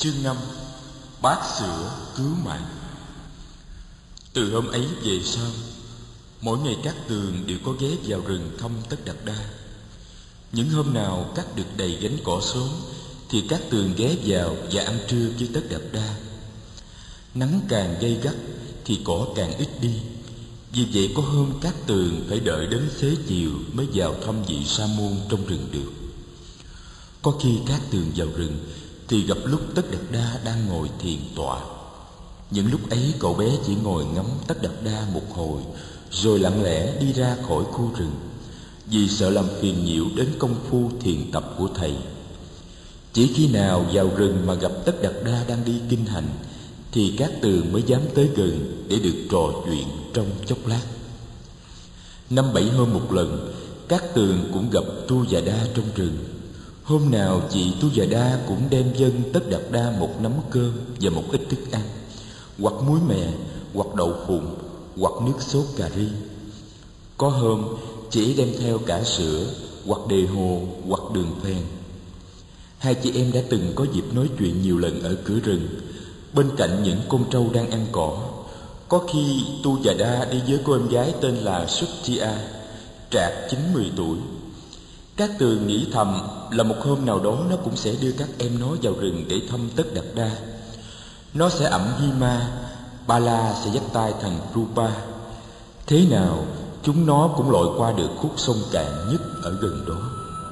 Chương 5. Bát sữa cứu mạng. Từ hôm ấy về sau, mỗi ngày Cát Tường đều có ghé vào rừng thăm Tất Đạt Đa. Những hôm nào cắt được đầy gánh cỏ xốm thì Cát Tường ghé vào và ăn trưa với Tất Đạt Đa. Nắng càng gay gắt thì cỏ càng ít đi. Vì vậy có hôm Cát Tường phải đợi đến xế chiều mới vào thăm vị sa môn trong rừng được. Có khi Cát Tường vào rừng thì gặp lúc Tất Đạt Đa đang ngồi thiền tọa. Những lúc ấy cậu bé chỉ ngồi ngắm Tất Đạt Đa một hồi rồi lặng lẽ đi ra khỏi khu rừng, vì sợ làm phiền nhiễu đến công phu thiền tập của thầy. Chỉ khi nào vào rừng mà gặp Tất Đạt Đa đang đi kinh hành thì Cát Tường mới dám tới gần để được trò chuyện trong chốc lát. 5-7 hôm một lần, Cát Tường cũng gặp Tu Già Đa trong rừng. Hôm nào chị Tu Già Đa cũng đem dâng Tất Đạt Đa một nắm cơm và một ít thức ăn, hoặc muối mè, hoặc đậu phụng, hoặc nước sốt cà ri. Có hôm chị đem theo cả sữa, hoặc đề hồ, hoặc đường phèn. Hai chị em đã từng có dịp nói chuyện nhiều lần ở cửa rừng, bên cạnh những con trâu đang ăn cỏ. Có khi Tu Già Đa đi với cô em gái tên là Sutia, trạc 9-10 tuổi. Cát Tường nghĩ thầm là một hôm nào đó nó cũng sẽ đưa các em nó vào rừng để thăm Tất Đạt Đa. Nó sẽ ẵm Hima, Ba La sẽ dắt tay thằng Rupa. Thế nào chúng nó cũng lội qua được khúc sông cạn nhất ở gần đó.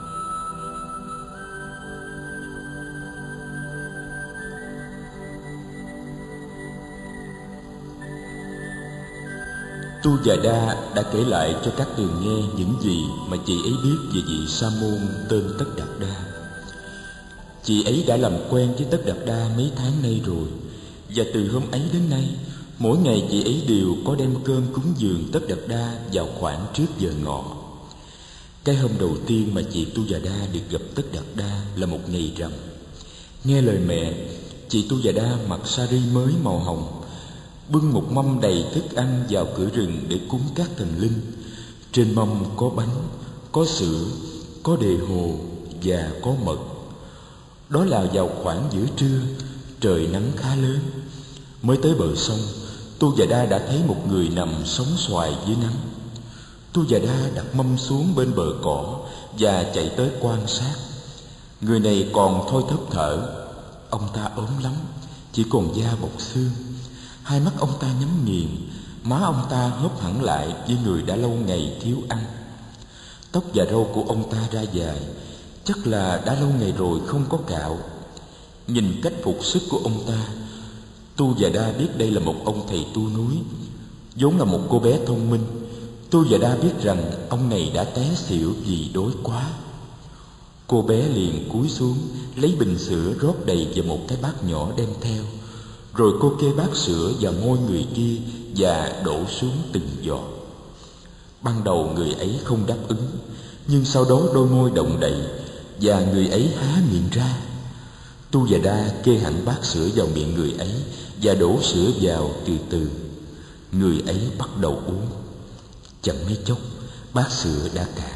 Tu Già Đa đã kể lại cho Cát Tường nghe những gì mà chị ấy biết về vị sa môn tên Tất Đạt Đa. Chị ấy đã làm quen với Tất Đạt Đa mấy tháng nay rồi, và từ hôm ấy đến nay, mỗi ngày chị ấy đều có đem cơm cúng dường Tất Đạt Đa vào khoảng trước giờ ngọ. Cái hôm đầu tiên mà chị Tu Già Đa được gặp Tất Đạt Đa là một ngày rằm. Nghe lời mẹ, chị Tu Già Đa mặc sari mới màu hồng, bưng một mâm đầy thức ăn vào cửa rừng để cúng các thần linh. Trên mâm có bánh, có sữa, có đề hồ và có mật. Đó là vào khoảng giữa trưa, trời nắng khá lớn. Mới tới bờ sông, Tu Già Đa đã thấy một người nằm sóng xoài dưới nắng. Tu Già Đa đặt mâm xuống bên bờ cỏ và chạy tới quan sát. Người này còn thôi thóp thở. Ông ta ốm lắm, chỉ còn da bọc xương. Hai mắt ông ta nhắm nghiền, má ông ta hớp hẳn lại với người đã lâu ngày thiếu ăn. Tóc và râu của ông ta ra dài, chắc là đã lâu ngày rồi không có cạo. Nhìn cách phục sức của ông ta, Tu Già Đa biết đây là một ông thầy tu núi. Vốn là một cô bé thông minh, Tu Già Đa biết rằng ông này đã té xỉu vì đói quá. Cô bé liền cúi xuống lấy bình sữa rót đầy vào một cái bát nhỏ đem theo. Rồi cô kê bát sữa vào môi người kia và đổ xuống từng giọt. Ban đầu người ấy không đáp ứng, nhưng sau đó đôi môi động đậy và người ấy há miệng ra. Tu Già Đa kê hẳn bát sữa vào miệng người ấy và đổ sữa vào từ từ. Người ấy bắt đầu uống. Chẳng mấy chốc bát sữa đã cạn.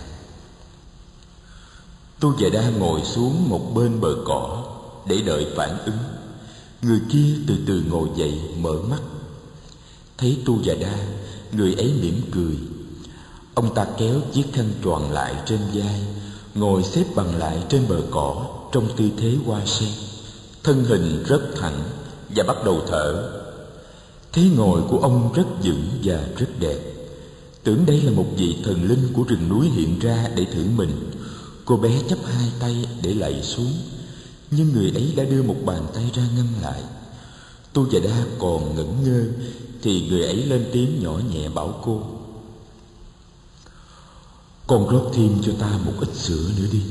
Tu Già Đa ngồi xuống một bên bờ cỏ để đợi phản ứng. Người kia từ từ ngồi dậy mở mắt. Thấy Tu Già Đa, người ấy mỉm cười. Ông ta kéo chiếc khăn choàng lại trên vai, ngồi xếp bằng lại trên bờ cỏ trong tư thế hoa sen. Thân hình rất thẳng và bắt đầu thở. Thế ngồi của ông rất vững và rất đẹp. Tưởng đây là một vị thần linh của rừng núi hiện ra để thử mình. Cô bé chắp hai tay để lạy xuống, nhưng người ấy đã đưa một bàn tay ra ngăn lại. Tu Già Đa còn ngẩn ngơ thì người ấy lên tiếng nhỏ nhẹ bảo cô: "Con rót thêm cho ta một ít sữa nữa đi."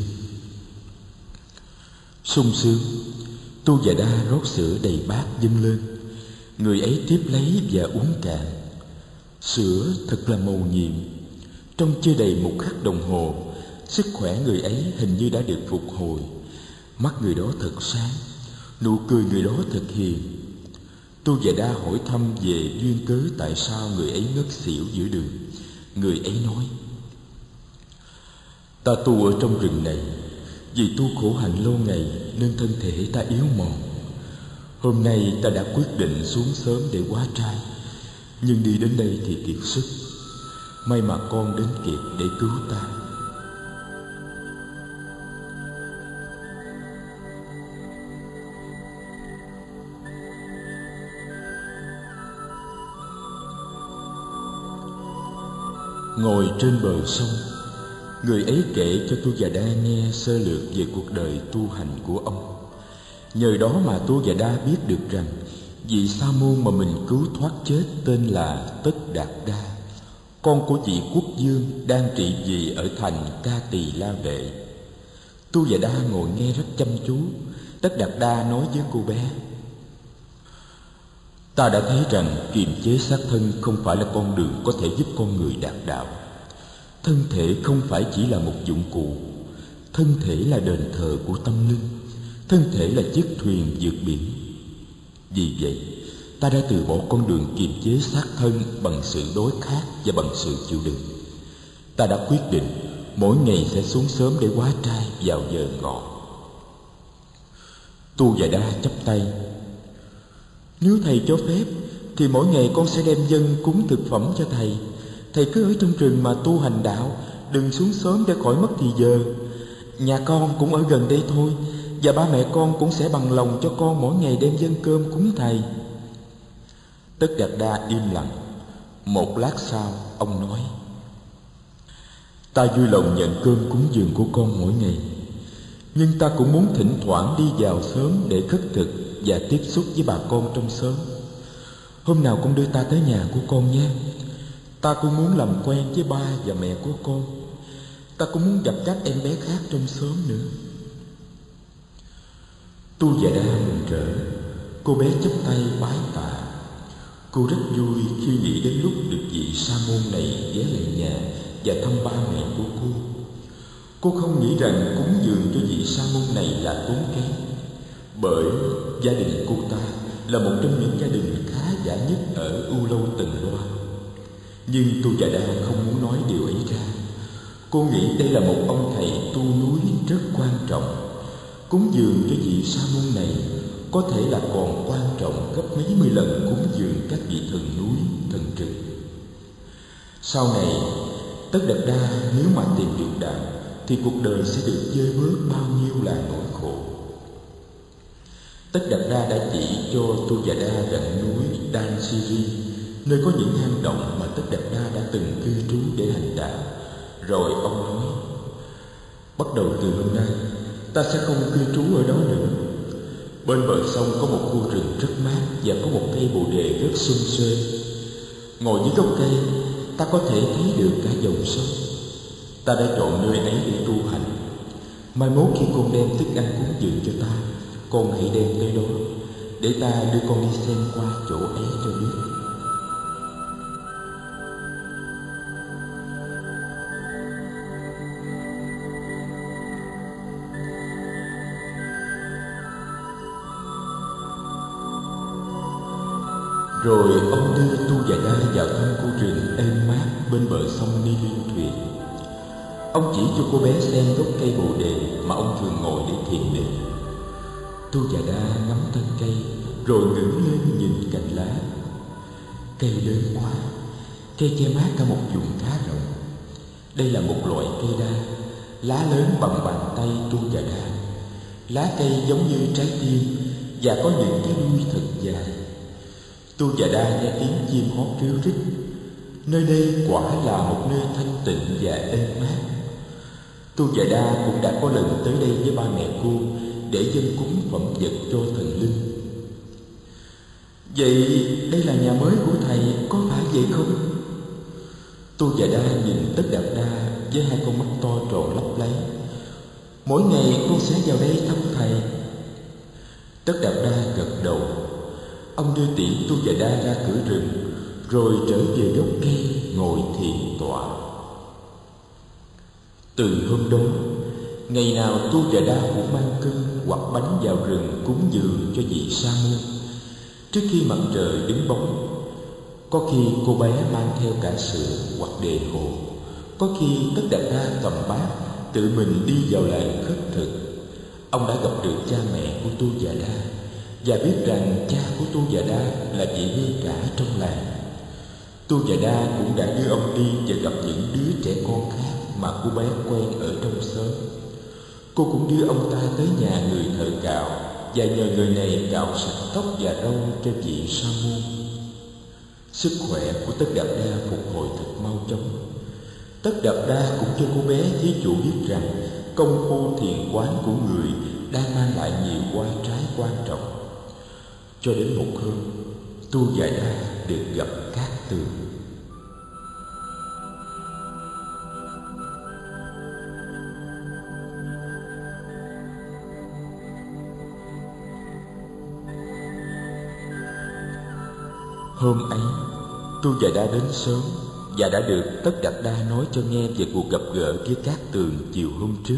Sung sướng, Tu Già Đa rót sữa đầy bát dâng lên. Người ấy tiếp lấy và uống cạn. Sữa thật là mầu nhiệm. Trong chưa đầy một khắc đồng hồ, sức khỏe người ấy hình như đã được phục hồi. Mắt người đó thật sáng, nụ cười người đó thật hiền. Tu Già Đa hỏi thăm về duyên cớ tại sao người ấy ngất xỉu giữa đường. Người ấy nói: "Ta tu ở trong rừng này, vì tu khổ hạnh lâu ngày nên thân thể ta yếu mòn. Hôm nay ta đã quyết định xuống sớm để hóa trai, nhưng đi đến đây thì kiệt sức. May mà con đến kịp để cứu ta. Ngồi trên bờ sông, người ấy kể cho Tu Già Đa nghe sơ lược về cuộc đời tu hành của ông. Nhờ đó mà Tu Già Đa biết được rằng vị sa môn mà mình cứu thoát chết tên là Tất Đạt Đa, con của vị quốc vương đang trị vì ở thành Ca Tỳ La Vệ. Tu Già Đa ngồi nghe rất chăm chú. Tất Đạt Đa nói với cô bé: ta đã thấy rằng kiềm chế xác thân không phải là con đường có thể giúp con người đạt đạo. Thân thể không phải chỉ là một dụng cụ. Thân thể là đền thờ của tâm linh. Thân thể là chiếc thuyền vượt biển. Vì vậy, ta đã từ bỏ con đường kiềm chế xác thân bằng sự đối kháng và bằng sự chịu đựng. Ta đã quyết định mỗi ngày sẽ xuống sớm để hóa trai vào giờ ngọ. Tu Già Đa chắp tay: nếu thầy cho phép thì mỗi ngày con sẽ đem dâng cúng thực phẩm cho thầy. Thầy cứ ở trong rừng mà tu hành đạo, đừng xuống sớm để khỏi mất thì giờ. Nhà con cũng ở gần đây thôi, và ba mẹ con cũng sẽ bằng lòng cho con mỗi ngày đem dâng cơm cúng thầy. Tất Đạt Đa im lặng. Một lát sau, ông nói: ta vui lòng nhận cơm cúng dường của con mỗi ngày, nhưng ta cũng muốn thỉnh thoảng đi vào sớm để khất thực và tiếp xúc với bà con trong xóm. Hôm nào con đưa ta tới nhà của con nhé. Ta cũng muốn làm quen với ba và mẹ của con. Ta cũng muốn gặp các em bé khác trong xóm nữa. Tu Già Đa mừng rỡ. Cô bé chắp tay bái tạ. Cô rất vui khi nghĩ đến lúc được vị sa môn này ghé lại nhà và thăm ba mẹ của cô. Cô không nghĩ rằng cúng dường cho vị sa môn này là tốn kém, bởi gia đình cô ta là một trong những gia đình khá giả nhất ở U Lâu Tần Loa. Nhưng Tu Già Đa không muốn nói điều ấy ra. Cô nghĩ đây là một ông thầy tu núi rất quan trọng. Cúng dường cho vị sa môn này có thể là còn quan trọng gấp mấy mươi lần cúng dường các vị thần núi, thần rừng. Sau này, Tất Đạt Đa nếu mà tìm được đạo thì cuộc đời sẽ được vơi bớt bao nhiêu là nỗi khổ. Tất Đạt Đa đã chỉ cho Tu Già Đa rặng núi Dan Siri, nơi có những hang động mà Tất Đạt Đa đã từng cư trú để hành đạo. Rồi ông nói: bắt đầu từ hôm nay, ta sẽ không cư trú ở đó nữa. Bên bờ sông có một khu rừng rất mát và có một cây bồ đề rất xum xuê. Ngồi dưới gốc cây, ta có thể thấy được cả dòng sông. Ta đã chọn nơi ấy để tu hành. Mai mốt khi con đem thức ăn cúng dường cho ta, con hãy đem tới đó, để ta đưa con đi xem qua chỗ ấy cho biết. Rồi ông đưa Tu Già Đa vào thăm khu rừng êm mát bên bờ sông Ni Liên Thuyền. Ông chỉ cho cô bé xem gốc cây bồ đề mà ông thường ngồi để thiền định. Tu Già Đa ngắm thân cây, rồi ngẩng lên nhìn cành lá. Cây lớn quá, cây che mát cả một vùng khá rộng. Đây là một loại cây đa, lá lớn bằng bàn tay Tu Già Đa. Lá cây giống như trái tim và có những cái đuôi thật dài. Tu Già Đa nghe tiếng chim hót ríu rít. Nơi đây quả là một nơi thanh tịnh và êm mát. Tu Già Đa cũng đã có lần tới đây với ba mẹ cô để dâng cúng phẩm vật cho thần linh. Vậy đây là nhà mới của thầy, có phải vậy không? Tu Già Đa nhìn Tất Đạt Đa với hai con mắt to tròn lấp láy. Mỗi ngày con sẽ vào đây thăm thầy. Tất Đạt Đa gật đầu. Ông đưa tiễn Tu Già Đa ra cửa rừng, rồi trở về gốc cây ngồi thiền tọa. Từ hôm đó, ngày nào Tu Già Đa cũng mang cơm hoặc bánh vào rừng cúng dường cho vị sa môn. Trước khi mặt trời đứng bóng, có khi cô bé mang theo cả sữa hoặc đề hồ, có khi Tất Đạt Đa cầm bát tự mình đi vào làng khất thực. Ông đã gặp được cha mẹ của Tu Già Đa, và biết rằng cha của Tu Già Đa là vị hương cả trong làng. Tu Già Đa cũng đã đưa ông đi và gặp những đứa trẻ con khác mà cô bé quen ở trong xóm. Cô cũng đưa ông ta tới nhà người thợ cạo và nhờ người này cạo sạch tóc và râu cho vị sa môn. Sức khỏe của Tất Đạt Đa phục hồi thật mau chóng. Tất Đạt Đa cũng cho cô bé thí chủ biết rằng công phu thiền quán của người đang mang lại nhiều hoa trái quan trọng. Cho đến một hôm, Tu Già Đa được gặp Cát Tường. Hôm ấy, Tu Già Đa đến sớm và đã được Tất Đạt Đa nói cho nghe về cuộc gặp gỡ với Cát Tường chiều hôm trước.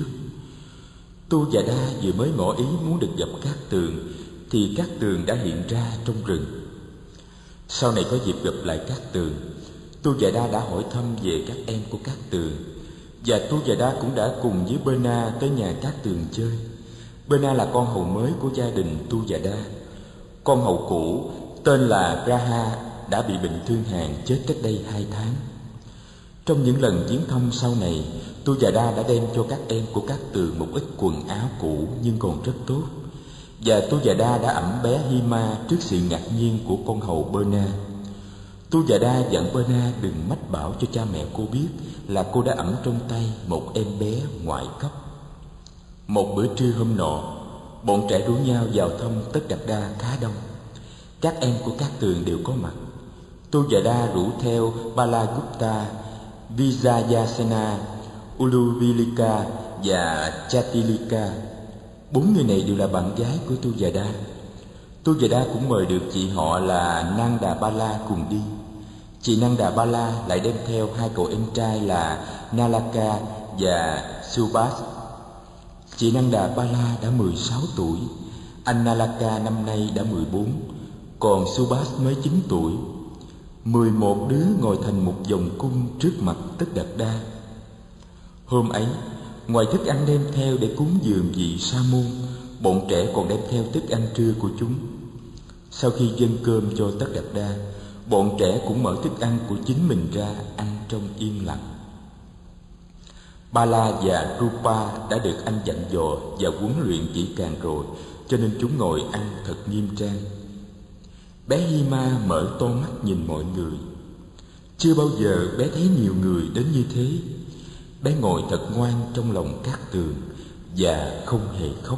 Tu Già Đa vừa mới ngỏ ý muốn được gặp Cát Tường thì Cát Tường đã hiện ra trong rừng. Sau này có dịp gặp lại Cát Tường, Tu Già Đa đã hỏi thăm về các em của Cát Tường, và Tu Già Đa cũng đã cùng với Berna tới nhà Cát Tường chơi. Berna là con hầu mới của gia đình Tu Già Đa. Con hầu cũ tên là Graha đã bị bệnh thương hàn chết cách đây 2 tháng. Trong những lần viếng thăm sau này, Tu Già Đa đã đem cho các em của Cát Tường một ít quần áo cũ nhưng còn rất tốt, và Tu Già Đa đã ẵm bé Hima trước sự ngạc nhiên của con hầu Berna. Tu Già Đa dặn Berna đừng mách bảo cho cha mẹ cô biết là cô đã ẵm trong tay một em bé ngoại cấp. Một bữa trưa hôm nọ, bọn trẻ rủ nhau vào thăm Tất Đạt Đa khá đông. Các em của Cát Tường đều có mặt. Tu Già Đa rủ theo Balagupta, Vijayasena, Uluvilika và Chatilika. 4 người này đều là bạn gái của Tu Già Đa. Tu Già Đa cũng mời được chị họ là Nanda Bala cùng đi. Chị Nanda Bala lại đem theo 2 cậu em trai là Nalaka và Subhas. Chị Nanda Bala đã 16 tuổi, anh Nalaka năm nay đã 14, còn Subhas mới 9 tuổi. 11 đứa ngồi thành một vòng cung trước mặt Tất Đạt Đa. Hôm ấy, ngoài thức ăn đem theo để cúng dường vị sa môn, bọn trẻ còn đem theo thức ăn trưa của chúng. Sau khi dâng cơm cho Tất Đạt Đa, bọn trẻ cũng mở thức ăn của chính mình ra ăn trong yên lặng. Bala và Rupa đã được anh dặn dò và huấn luyện kỹ càng rồi, cho nên chúng ngồi ăn thật nghiêm trang. Bé Hima mở to mắt nhìn mọi người. Chưa bao giờ bé thấy nhiều người đến như thế. Bé ngồi thật ngoan trong lòng Cát Tường và không hề khóc.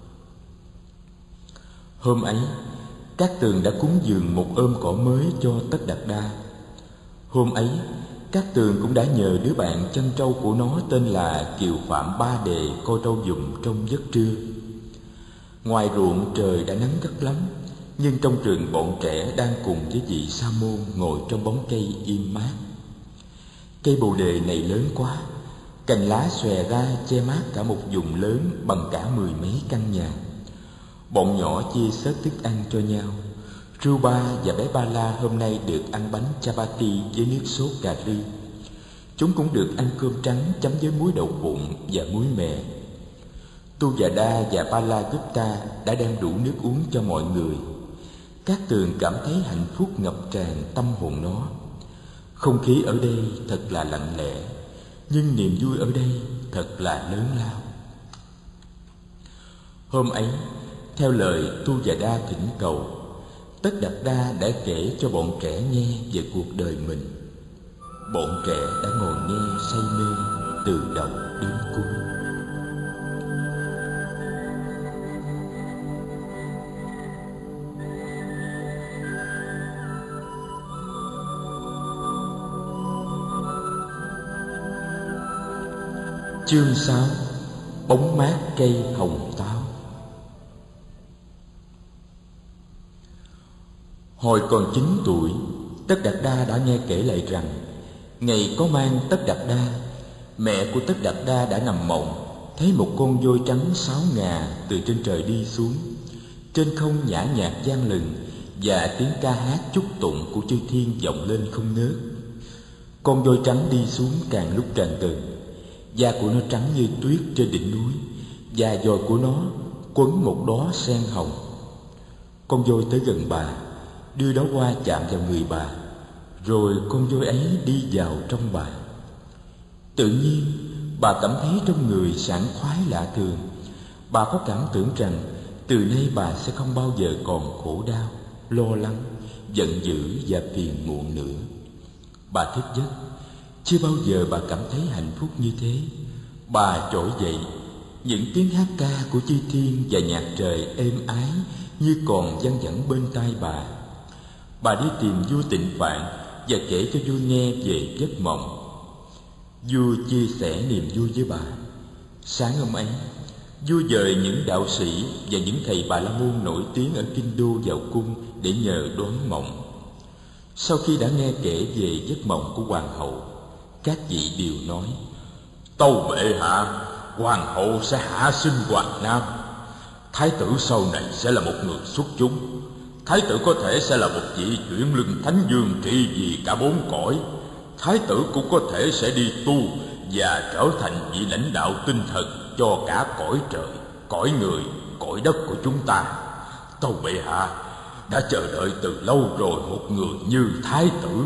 Hôm ấy, Cát Tường đã cúng dường một ôm cỏ mới cho Tất Đạt Đa. Hôm ấy, Cát Tường cũng đã nhờ đứa bạn chăn trâu của nó tên là Kiều Phạm Ba Đề coi trâu giùm trong giấc trưa. Ngoài ruộng trời đã nắng gắt lắm, nhưng trong rừng bọn trẻ đang cùng với vị sa môn ngồi trong bóng cây im mát. Cây bồ đề này lớn quá, cành lá xòe ra che mát cả một vùng lớn bằng cả 10 mấy căn nhà. Bọn nhỏ chia xớt thức ăn cho nhau. Rupa và bé Bala hôm nay được ăn bánh chapati với nước sốt cà ri. Chúng cũng được ăn cơm trắng chấm với muối đậu phụng và muối mè. Tu Già Đa và Balagupta đã đem đủ nước uống cho mọi người. Cát Tường cảm thấy hạnh phúc ngập tràn tâm hồn nó. Không khí ở đây thật là lặng lẽ, nhưng niềm vui ở đây thật là lớn lao. Hôm ấy, theo lời Tu Già Đa thỉnh cầu, Tất Đạt Đa đã kể cho bọn trẻ nghe về cuộc đời mình. Bọn trẻ đã ngồi nghe say mê từ đầu đến cuối. Chương 6: Bóng mát cây hồng táo. Hồi còn 9 tuổi, Tất Đạt Đa đã nghe kể lại rằng ngày có mang Tất Đạt Đa, mẹ của Tất Đạt Đa đã nằm mộng, thấy một con voi trắng 6 ngà từ trên trời đi xuống. Trên không nhã nhạc vang lừng, và tiếng ca hát chúc tụng của chư thiên vọng lên không ngớt. Con voi trắng đi xuống càng lúc càng gần. Da của nó trắng như tuyết trên đỉnh núi, và giò của nó quấn một đóa sen hồng. Con voi tới gần bà, đưa đó hoa chạm vào người bà, rồi con voi ấy đi vào trong bà. Tự nhiên bà cảm thấy trong người sảng khoái lạ thường. Bà có cảm tưởng rằng từ nay bà sẽ không bao giờ còn khổ đau, lo lắng, giận dữ và phiền muộn nữa. Bà thức giấc, chưa bao giờ bà cảm thấy hạnh phúc như thế. Bà trỗi dậy, những tiếng hát ca của chư thiên và nhạc trời êm ái như còn văng vẳng bên tai bà. Bà đi tìm vua Tịnh Phạn và kể cho vua nghe về giấc mộng. Vua chia sẻ niềm vui với bà. Sáng hôm ấy, vua dời những đạo sĩ và những thầy Bà La Môn nổi tiếng ở Kinh Đô vào cung để nhờ đoán mộng. Sau khi đã nghe kể về giấc mộng của hoàng hậu, các vị đều nói: Tâu bệ hạ, hoàng hậu sẽ hạ sinh hoàng nam. Thái tử sau này sẽ là một người xuất chúng. Thái tử có thể sẽ là một vị chuyển lưng thánh dương trị vì cả bốn cõi. Thái tử cũng có thể sẽ đi tu và trở thành vị lãnh đạo tinh thần cho cả cõi trời, cõi người, cõi đất của chúng ta. Tâu bệ hạ, đã chờ đợi từ lâu rồi một người như thái tử.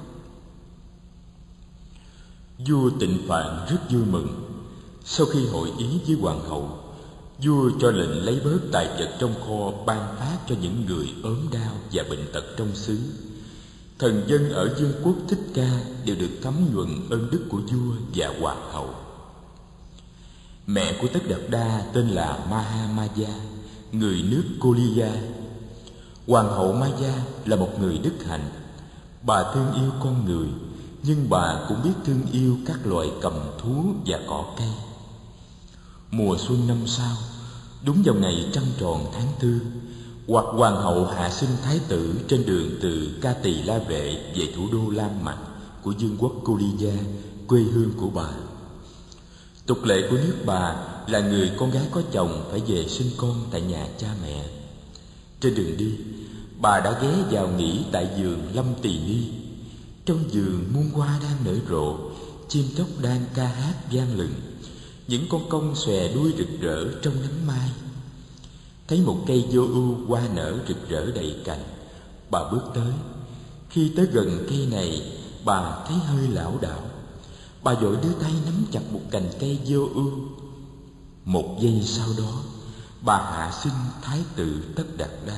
Vua Tịnh Phạn rất vui mừng. Sau khi hội ý với hoàng hậu, vua cho lệnh lấy bớt tài vật trong kho ban phát cho những người ốm đau và bệnh tật trong xứ. Thần dân ở vương quốc Thích Ca đều được thấm nhuần ơn đức của vua và hoàng hậu. Mẹ của Tất Đạt Đa tên là Mahamaya, người nước Koliya. Hoàng hậu Maya là một người đức hạnh. Bà thương yêu con người, nhưng bà cũng biết thương yêu các loài cầm thú và cỏ cây. Mùa xuân năm sau, đúng vào ngày trăng tròn tháng 4, hoặc hoàng hậu hạ sinh thái tử trên đường từ Ca Tỳ La Vệ về thủ đô Lam Mạch của vương quốc Koliya, quê hương của bà. Tục lệ của nước bà là người con gái có chồng phải về sinh con tại nhà cha mẹ. Trên đường đi, bà đã ghé vào nghỉ tại vườn Lâm Tỳ Ni. Trong vườn muôn hoa đang nở rộ, chim chóc đang ca hát vang lừng, những con công xòe đuôi rực rỡ trong nắng mai. Thấy một cây vô ưu hoa nở rực rỡ đầy cành, bà bước tới. Khi tới gần cây này, bà thấy hơi lảo đảo. Bà vội đưa tay nắm chặt một cành cây vô ưu. Một giây sau đó, bà hạ sinh thái tử Tất Đạt Đa.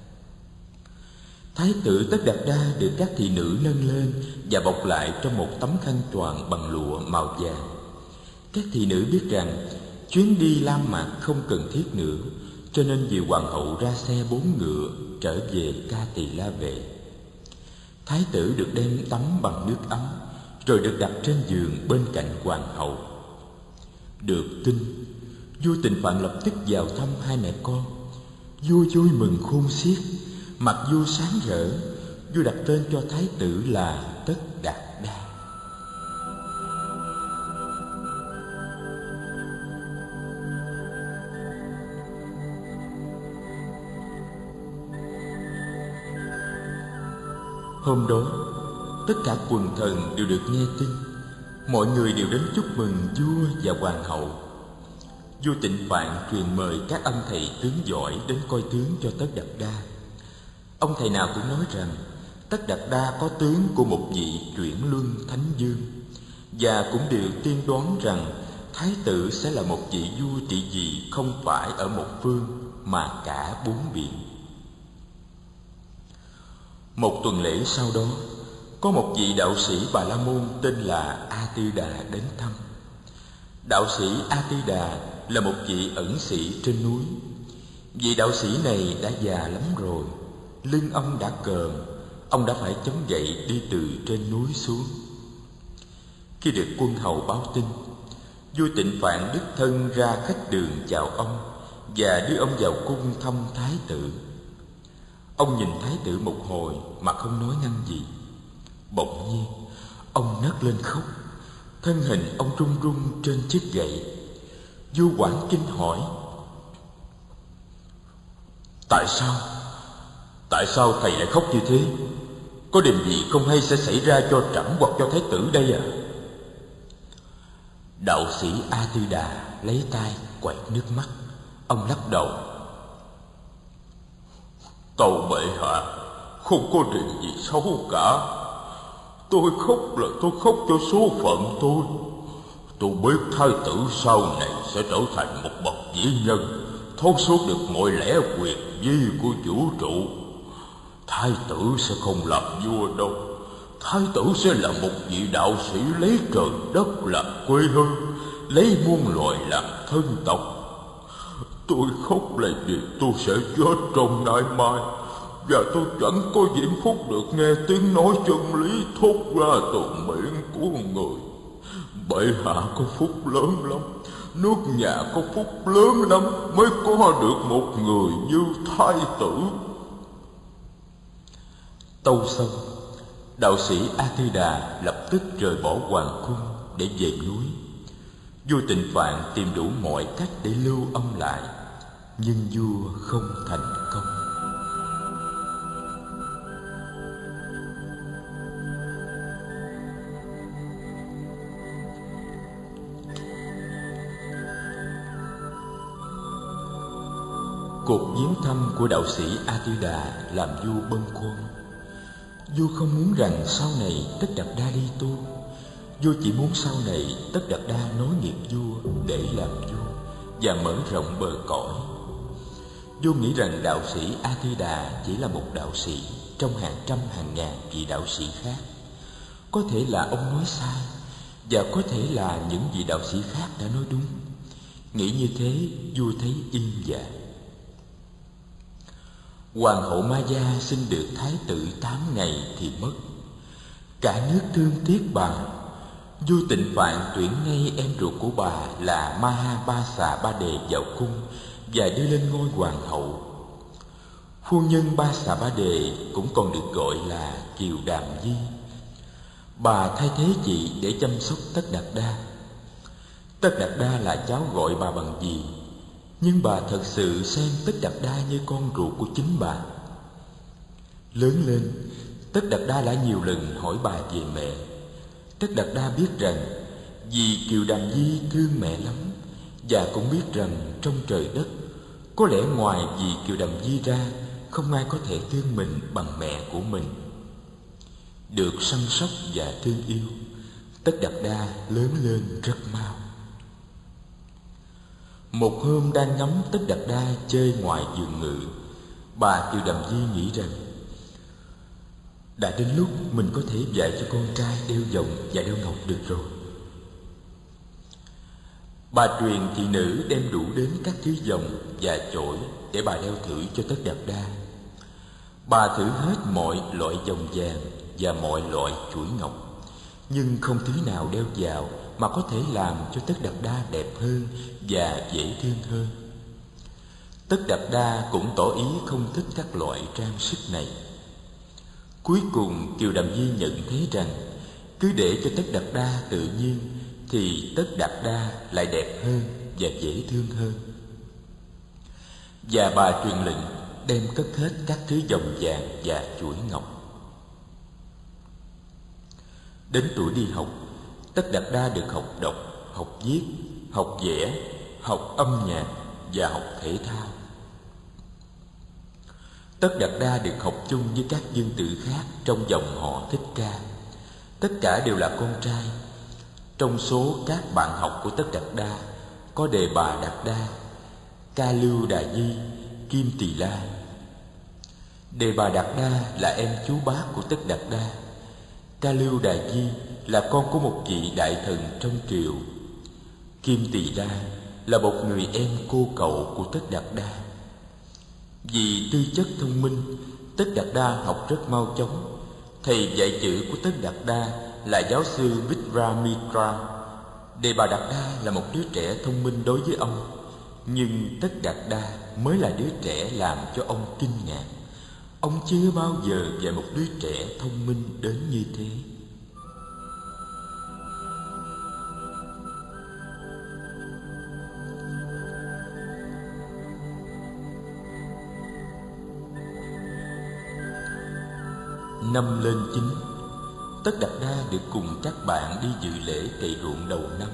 Thái tử Tất Đạt Đa được các thị nữ nâng lên và bọc lại trong một tấm khăn choàng bằng lụa màu vàng. Các thị nữ biết rằng chuyến đi Lam Mạc không cần thiết nữa, cho nên vì hoàng hậu ra xe 4 ngựa trở về Ca Tỳ La Vệ. Thái tử được đem tắm bằng nước ấm, rồi được đặt trên giường bên cạnh hoàng hậu. Được tin, vua Tịnh Phạn lập tức vào thăm hai mẹ con. Vua vui mừng khôn xiết, mặt vua sáng rỡ. Vua đặt tên cho thái tử là Tất Đạt Đa. Hôm đó, tất cả quần thần đều được nghe tin. Mọi người đều đến chúc mừng vua và hoàng hậu. Vua Tịnh Phạn truyền mời các ông thầy tướng giỏi đến coi tướng cho Tất Đạt Đa. Ông thầy nào cũng nói rằng Tất Đạt Đa có tướng của một vị chuyển luân thánh dương, và cũng đều tiên đoán rằng thái tử sẽ là một vị vua trị vì không phải ở một phương mà cả 4 biển. Một tuần lễ sau đó, có một vị đạo sĩ Bà La Môn tên là A Tư Đà đến thăm. Đạo sĩ A Tư Đà là một vị ẩn sĩ trên núi. Vị đạo sĩ này đã già lắm rồi, lưng ông đã còm, ông đã phải chống gậy đi từ trên núi xuống. Khi được quân hầu báo tin, vua Tịnh Phạn đích thân ra khách đường chào ông và đưa ông vào cung thăm thái tử. Ông nhìn thái tử một hồi mà không nói năng gì. Bỗng nhiên, ông nấc lên khóc. Thân hình ông run run trên chiếc gậy. Vua hoảng kinh hỏi: Tại sao thầy lại khóc như thế? Có điều gì không hay sẽ xảy ra cho trẫm hoặc cho thái tử đây à? Đạo sĩ A Tư Đà lấy tay quẹt nước mắt. Ông lắc đầu: Tâu bệ hạ, không có điều gì xấu cả. Tôi khóc là tôi khóc cho số phận tôi. Tôi biết thái tử sau này sẽ trở thành một bậc vĩ nhân, thấu suốt được mọi lẽ quyền vi của vũ trụ. Thái tử sẽ không làm vua đâu. Thái tử sẽ là một vị đạo sĩ lấy trời đất làm quê hương, lấy muôn loài làm thân tộc. Tôi khóc là vì tôi sẽ chết trong nay mai, và tôi chẳng có diễm phúc được nghe tiếng nói chân lý thốt ra từ miệng của người. Bệ hạ có phúc lớn lắm, nước nhà có phúc lớn lắm mới có được một người như thái tử. Tâu xong, đạo sĩ A Tư Đà lập tức rời bỏ hoàng cung để về núi. Vua Tịnh Phạn tìm đủ mọi cách để lưu ông lại, nhưng vua không thành công. Cuộc viếng thăm của đạo sĩ A Tư Đà làm vua bâng khuâng. Vua không muốn rằng sau này Tất Đạt Đa đi tu. Vua chỉ muốn sau này Tất Đạt Đa nối nghiệp vua để làm vua và mở rộng bờ cõi. Vua nghĩ rằng đạo sĩ A Tư Đà chỉ là một đạo sĩ trong hàng trăm hàng ngàn vị đạo sĩ khác. Có thể là ông nói sai, và có thể là những vị đạo sĩ khác đã nói đúng. Nghĩ như thế, vua thấy yên dạ. Hoàng hậu Ma Gia sinh được thái tử 8 ngày thì mất. Cả nước thương tiếc bà. Vua Tịnh Phạn tuyển ngay em ruột của bà là Maha Ba Xà Ba Đề vào cung và đưa lên ngôi hoàng hậu. Phu nhân Ba Xà Ba Đề cũng còn được gọi là Kiều Đàm Di. Bà thay thế chị để chăm sóc Tất Đạt Đa. Tất Đạt Đa là cháu gọi bà bằng dì, nhưng bà thật sự xem Tất Đạt Đa như con ruột của chính bà. Lớn lên, Tất Đạt Đa đã nhiều lần hỏi bà về mẹ. Tất Đạt Đa biết rằng dì Kiều Đàm Di thương mẹ lắm, và cũng biết rằng trong trời đất có lẽ ngoài dì Kiều Đàm Di ra không ai có thể thương mình bằng mẹ của mình. Được săn sóc và thương yêu, Tất Đạt Đa lớn lên rất mau. Một hôm đang ngắm Tất Đạt Đa chơi ngoài vườn ngự, bà Kiều Đàm Di nghĩ rằng đã đến lúc mình có thể dạy cho con trai đeo vòng và đeo ngọc được rồi. Bà truyền thị nữ đem đủ đến các thứ vòng và chổi để bà đeo thử cho Tất Đạt Đa. Bà thử hết mọi loại vòng vàng và mọi loại chuỗi ngọc, nhưng không thứ nào đeo vào mà có thể làm cho Tất Đạt Đa đẹp hơn và dễ thương hơn. Tất Đạt Đa cũng tỏ ý không thích các loại trang sức này. Cuối cùng Kiều Đàm Di nhận thấy rằng cứ để cho Tất Đạt Đa tự nhiên thì Tất Đạt Đa lại đẹp hơn và dễ thương hơn. Và bà truyền lệnh đem cất hết các thứ vòng vàng và chuỗi ngọc. Đến tuổi đi học, Tất Đạt Đa được học đọc, học viết, học vẽ, học âm nhạc và học thể thao. Tất Đạt Đa được học chung với các vương tử khác trong dòng họ Thích Ca. Tất cả đều là con trai. Trong số các bạn học của Tất Đạt Đa có Đề Bà Đạt Đa, Ca Lưu Đà Di, Kim Tỳ La. Đề Bà Đạt Đa là em chú bác của Tất Đạt Đa. Ca Lưu Đà Di là con của một vị đại thần trong triều. Kim Tỳ La là một người em cô cậu của Tất Đạt Đa. Vì tư chất thông minh, Tất Đạt Đa học rất mau chóng. Thầy dạy chữ của Tất Đạt Đa là giáo sư Vishwamitra. Đề Bà Đạt Đa là một đứa trẻ thông minh đối với ông, nhưng Tất Đạt Đa mới là đứa trẻ làm cho ông kinh ngạc. Ông chưa bao giờ dạy một đứa trẻ thông minh đến như thế. Năm lên 9, Tất Đạt Đa được cùng các bạn đi dự lễ cày ruộng đầu năm.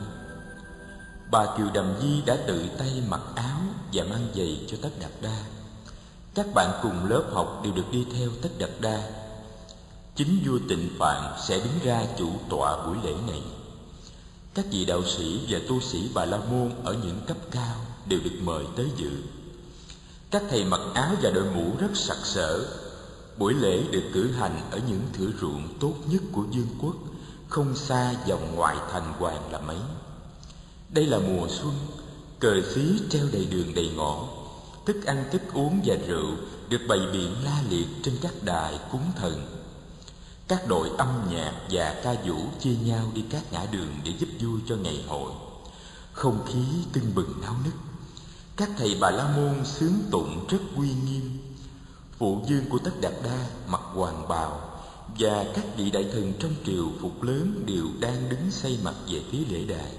Bà Kiều Đàm Di đã tự tay mặc áo và mang giày cho Tất Đạt Đa. Các bạn cùng lớp học đều được đi theo Tất Đạt Đa. Chính vua Tịnh Phạn sẽ đứng ra chủ tọa buổi lễ này. Các vị đạo sĩ và tu sĩ Bà La Môn ở những cấp cao đều được mời tới dự. Các thầy mặc áo và đội mũ rất sặc sỡ. Buổi lễ được cử hành ở những thửa ruộng tốt nhất của vương quốc, không xa vòng ngoại thành hoàng là mấy. Đây là mùa xuân, cờ xí treo đầy đường đầy ngõ, thức ăn thức uống và rượu được bày biện la liệt trên các đài cúng thần. Các đội âm nhạc và ca vũ chia nhau đi các ngã đường để giúp vui cho ngày hội. Không khí tưng bừng náo nức. Các thầy Bà La Môn xướng tụng rất uy nghiêm. Phụ vương của Tất Đạt Đa mặc hoàng bào, và các vị đại thần trong triều phục lớn đều đang đứng xây mặt về phía lễ đài.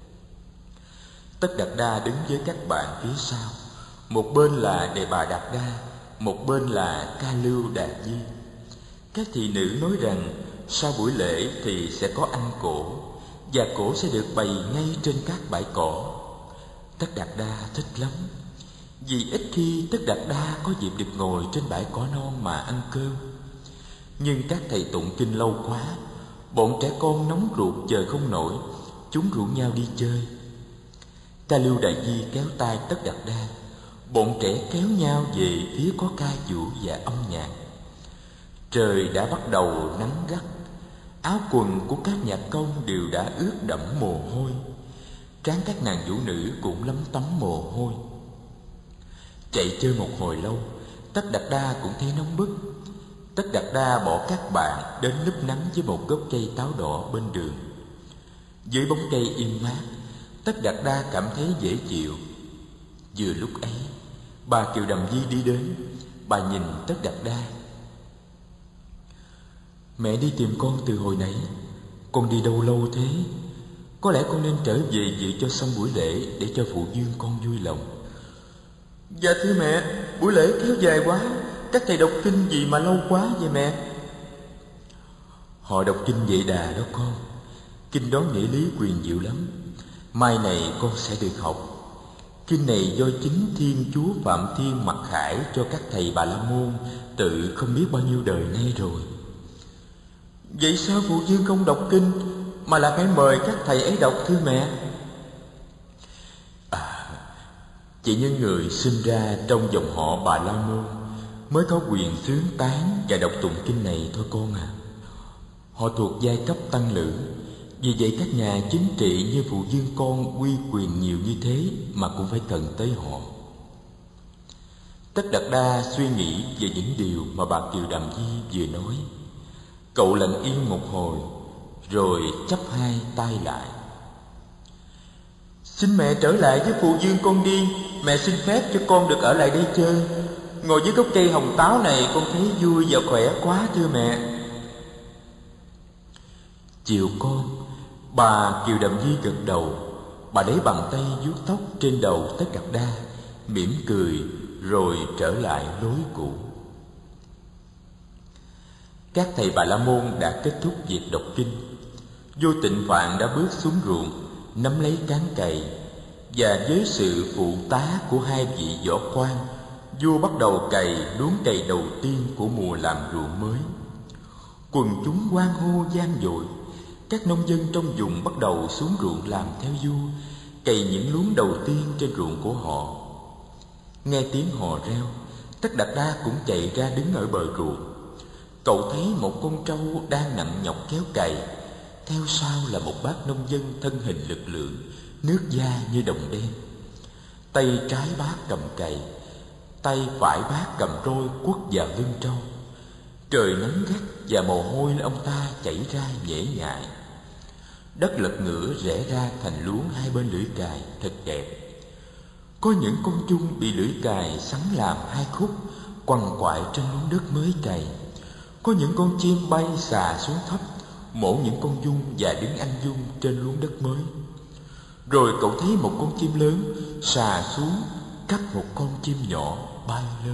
Tất Đạt Đa đứng với các bạn phía sau. Một bên là Đề Bà Đạt Đa, một bên là Ca Lưu Đà Di. Các thị nữ nói rằng sau buổi lễ thì sẽ có ăn cỗ, và cỗ sẽ được bày ngay trên các bãi cỏ. Tất Đạt Đa thích lắm, vì ít khi Tất Đạt Đa có dịp được ngồi trên bãi cỏ non mà ăn cơm. Nhưng các thầy tụng kinh lâu quá, bọn trẻ con nóng ruột chờ không nổi, chúng rủ nhau đi chơi. Ca Lưu Đại Di kéo tay Tất Đạt Đa, bọn trẻ kéo nhau về phía có ca vũ và âm nhạc. Trời đã bắt đầu nắng gắt, áo quần của các nhạc công đều đã ướt đẫm mồ hôi, trán các nàng vũ nữ cũng lấm tấm mồ hôi. Chạy chơi một hồi lâu, Tất Đạt Đa cũng thấy nóng bức. Tất Đạt Đa bỏ các bạn đến núp nắng với một gốc cây táo đỏ bên đường. Dưới bóng cây yên mát, Tất Đạt Đa cảm thấy dễ chịu. Vừa lúc ấy, bà Kiều Đầm Di đi đến. Bà nhìn Tất Đạt Đa. Mẹ đi tìm con từ hồi nãy. Con đi đâu lâu thế? Có lẽ con nên trở về dự cho xong buổi lễ, để cho phụ vương con vui lòng. Dạ thưa mẹ, buổi lễ kéo dài quá, các thầy đọc kinh gì mà lâu quá vậy mẹ? Họ đọc kinh Vệ Đà đó con. Kinh đó nghĩa lý quyền diệu lắm. Mai này con sẽ được học. Kinh này do chính Thiên Chúa Phạm Thiên mặc khải cho các thầy Bà La Môn tự không biết bao nhiêu đời nay rồi. Vậy sao phụ vương không đọc kinh mà lại phải mời các thầy ấy đọc thưa mẹ? Chỉ những người sinh ra trong dòng họ Bà La Môn mới có quyền xướng tán và đọc tụng kinh này thôi con à. Họ thuộc giai cấp tăng lữ, vì vậy các nhà chính trị như phụ vương con uy quyền nhiều như thế mà cũng phải cần tới họ. Tất Đạt Đa suy nghĩ về những điều mà bà Kiều Đàm Di vừa nói. Cậu lặng yên một hồi, rồi chắp hai tay lại. Xin mẹ trở lại với phụ vương con đi. Mẹ xin phép cho con được ở lại đây chơi. Ngồi dưới gốc cây hồng táo này con thấy vui và khỏe quá thưa mẹ. Chiều con, bà Kiều Đầm Di gật đầu. Bà lấy bàn tay vuốt tóc trên đầu Tất Đạt Đa, mỉm cười rồi trở lại lối cũ. Các thầy Bà La Môn đã kết thúc việc đọc kinh. Vua Tịnh Phạn đã bước xuống ruộng, nắm lấy cán cày, và với sự phụ tá của hai vị võ quan, vua bắt đầu cày luống cày đầu tiên của mùa làm ruộng mới. Quần chúng hoan hô vang dội. Các nông dân trong vùng bắt đầu xuống ruộng làm theo vua, cày những luống đầu tiên trên ruộng của họ. Nghe tiếng hò reo, Tất Đạt Đa cũng chạy ra đứng ở bờ ruộng. Cậu thấy một con trâu đang nặng nhọc kéo cày, theo sau là một bác nông dân thân hình lực lượng, nước da như đồng đen. Tay trái bác cầm cày, tay phải bác cầm roi quất vào lưng trâu. Trời nắng gắt và mồ hôi ông ta chảy ra nhễ nhại. Đất lật ngửa rẽ ra thành luống hai bên lưỡi cày thật đẹp. Có những con chung bị lưỡi cày sắn làm hai khúc, quằn quại trên luống đất mới cày. Có những con chim bay xà xuống thấp, mổ những con giun và đứng ăn giun trên luống đất mới. Rồi cậu thấy một con chim lớn xà xuống cắt một con chim nhỏ bay lên.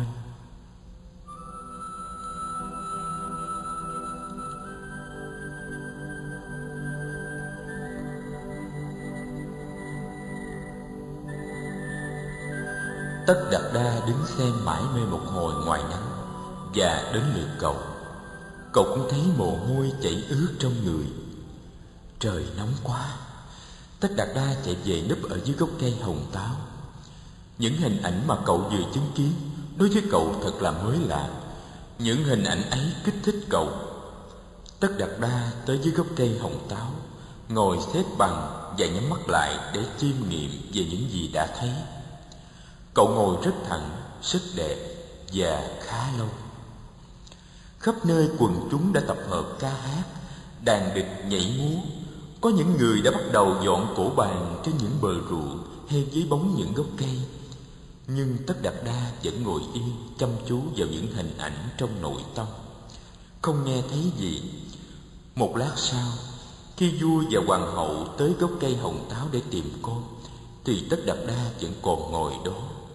Tất Đạt Đa đứng xem mải mê một hồi ngoài nắng, và đến lượt cậu. Cậu cũng thấy mồ hôi chảy ướt trong người. Trời nóng quá. Tất Đạt Đa chạy về núp ở dưới gốc cây hồng táo. Những hình ảnh mà cậu vừa chứng kiến đối với cậu thật là mới lạ. Những hình ảnh ấy kích thích cậu. Tất Đạt Đa tới dưới gốc cây hồng táo, ngồi xếp bằng và nhắm mắt lại để chiêm nghiệm về những gì đã thấy. Cậu ngồi rất thẳng, rất đẹp và khá lâu. Khắp nơi quần chúng đã tập hợp ca hát, đàn địch nhảy múa. Có những người đã bắt đầu dọn cổ bàn trên những bờ ruộng hay dưới bóng những gốc cây. Nhưng Tất Đạt Đa vẫn ngồi yên, chăm chú vào những hình ảnh trong nội tâm, không nghe thấy gì. Một lát sau, khi vua và hoàng hậu tới gốc cây hồng táo để tìm con, thì Tất Đạt Đa vẫn còn ngồi đó.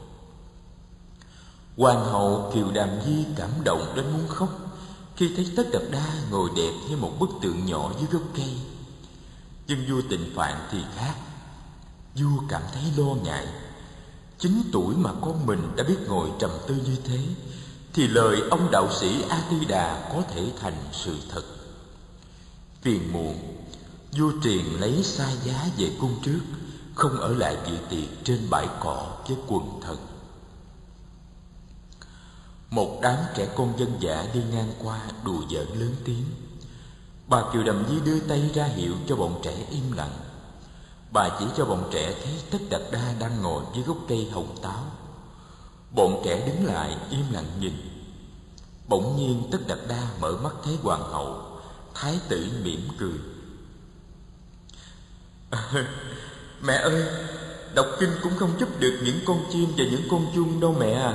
Hoàng hậu Kiều Đàm Di cảm động đến muốn khóc khi thấy Tất Đạt Đa ngồi đẹp như một bức tượng nhỏ dưới gốc cây. Nhưng vua Tịnh Phạn thì khác. Vua cảm thấy lo ngại. 9 tuổi mà con mình đã biết ngồi trầm tư như thế, thì lời ông đạo sĩ A Di Đà có thể thành sự thật. Phiền muộn, vua truyền lấy xa giá về cung trước, không ở lại dự tiệc trên bãi cỏ với quần thần. Một đám trẻ con dân dã đi ngang qua đùa giỡn lớn tiếng. Bà Kiều Đàm Di đưa tay ra hiệu cho bọn trẻ im lặng. Bà chỉ cho bọn trẻ thấy Tất Đạt Đa đang ngồi dưới gốc cây hồng táo. Bọn trẻ đứng lại im lặng nhìn. Bỗng nhiên Tất Đạt Đa mở mắt thấy hoàng hậu. Thái tử mỉm cười. Mẹ ơi, đọc kinh cũng không giúp được những con chim và những con chuông đâu mẹ à.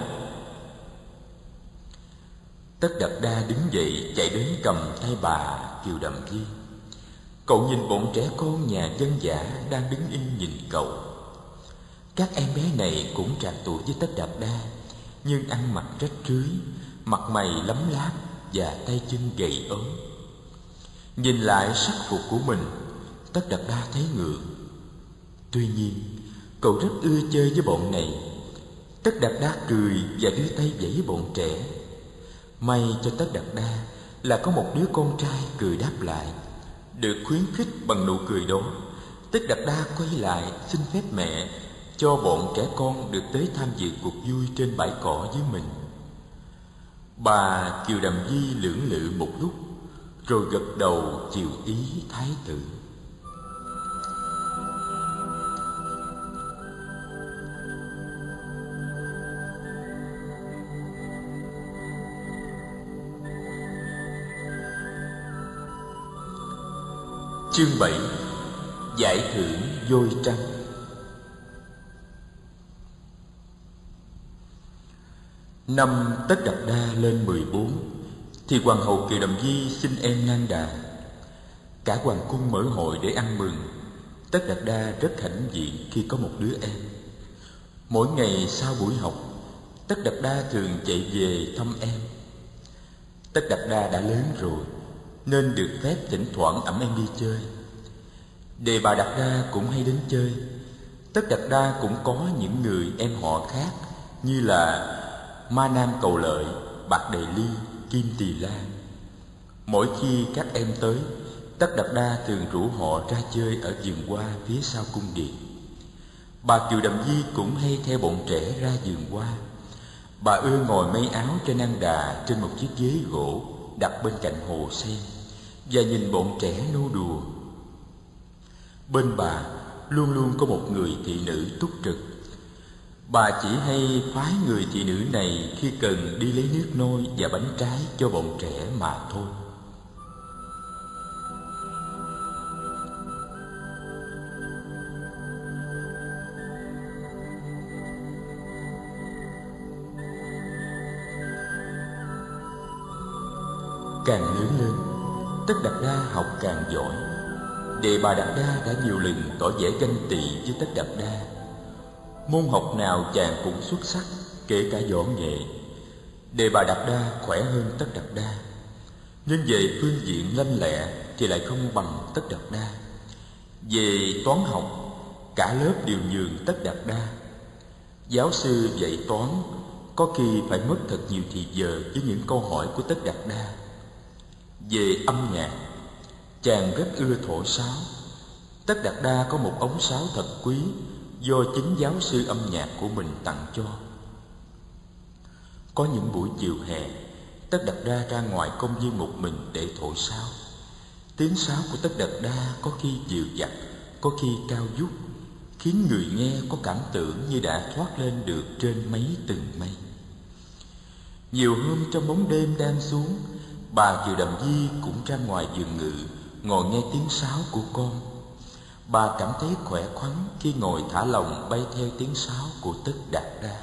Tất Đạt Đa đứng dậy chạy đến cầm tay bà Kiều Đàm Di. Cậu nhìn bọn trẻ con nhà dân dã đang đứng im nhìn cậu. Các em bé này cũng trạc tuổi với Tất Đạt Đa, nhưng ăn mặc rách rưới, mặt mày lấm láp và tay chân gầy ốm. Nhìn lại sắc phục của mình, Tất Đạt Đa thấy ngượng. Tuy nhiên, cậu rất ưa chơi với bọn này. Tất Đạt Đa cười và đưa tay vẫy với bọn trẻ. May cho Tất Đạt Đa là có một đứa con trai cười đáp lại. Được khuyến khích bằng nụ cười đó, Tất Đạt Đa quay lại xin phép mẹ cho bọn trẻ con được tới tham dự cuộc vui trên bãi cỏ với mình. Bà Kiều Đàm Di lưỡng lự một lúc, rồi gật đầu chiều ý thái tử. Chương 7. Giải thưởng Vôi Trăng. Năm Tất Đạt Đa lên 14 thì hoàng hậu Kiều Đàm Di sinh em Nang Đà. Cả hoàng cung mở hội để ăn mừng. Tất Đạt Đa rất hãnh diện khi có một đứa em. Mỗi ngày sau buổi học, Tất Đạt Đa thường chạy về thăm em. Tất Đạt Đa đã lớn rồi nên được phép thỉnh thoảng ẵm em đi chơi. Đề Bà Đạt Đa cũng hay đến chơi. Tất Đạt Đa cũng có những người em họ khác như là Ma Nam Cầu Lợi, Bạc Đề Ly, Kim Tỳ La. Mỗi khi các em tới, Tất Đạt Đa thường rủ họ ra chơi ở vườn hoa phía sau cung điện. Bà Kiều Đàm Di cũng hay theo bọn trẻ ra vườn hoa. Bà ưa ngồi mây áo trên Nang Đà trên một chiếc ghế gỗ đặt bên cạnh hồ sen và nhìn bọn trẻ nô đùa. Bên bà luôn luôn có một người thị nữ túc trực. Bà chỉ hay phái người thị nữ này khi cần đi lấy nước nôi và bánh trái cho bọn trẻ mà thôi. Càng lớn lên, Tất Đạt Đa học càng giỏi. Đề Bà Đạt Đa đã nhiều lần tỏ vẻ ganh tị với Tất Đạt Đa. Môn học nào chàng cũng xuất sắc, kể cả võ nghệ. Đề Bà Đạt Đa khỏe hơn Tất Đạt Đa, nhưng về phương diện lanh lẹ thì lại không bằng Tất Đạt Đa. Về toán học, cả lớp đều nhường Tất Đạt Đa. Giáo sư dạy toán có khi phải mất thật nhiều thì giờ với những câu hỏi của Tất Đạt Đa. Về âm nhạc, chàng rất ưa thổi sáo. Tất Đạt Đa có một ống sáo thật quý do chính giáo sư âm nhạc của mình tặng cho. Có những buổi chiều hè, Tất Đạt Đa ra ngoài công viên một mình để thổi sáo. Tiếng sáo của Tất Đạt Đa có khi dịu dặt, có khi cao vút, khiến người nghe có cảm tưởng như đã thoát lên được trên mấy tầng mây. Nhiều hôm trong bóng đêm đang xuống, bà Kiều Đàm Di cũng ra ngoài vườn ngự, ngồi nghe tiếng sáo của con. Bà cảm thấy khỏe khoắn khi ngồi thả lỏng bay theo tiếng sáo của Tất Đạt Đa.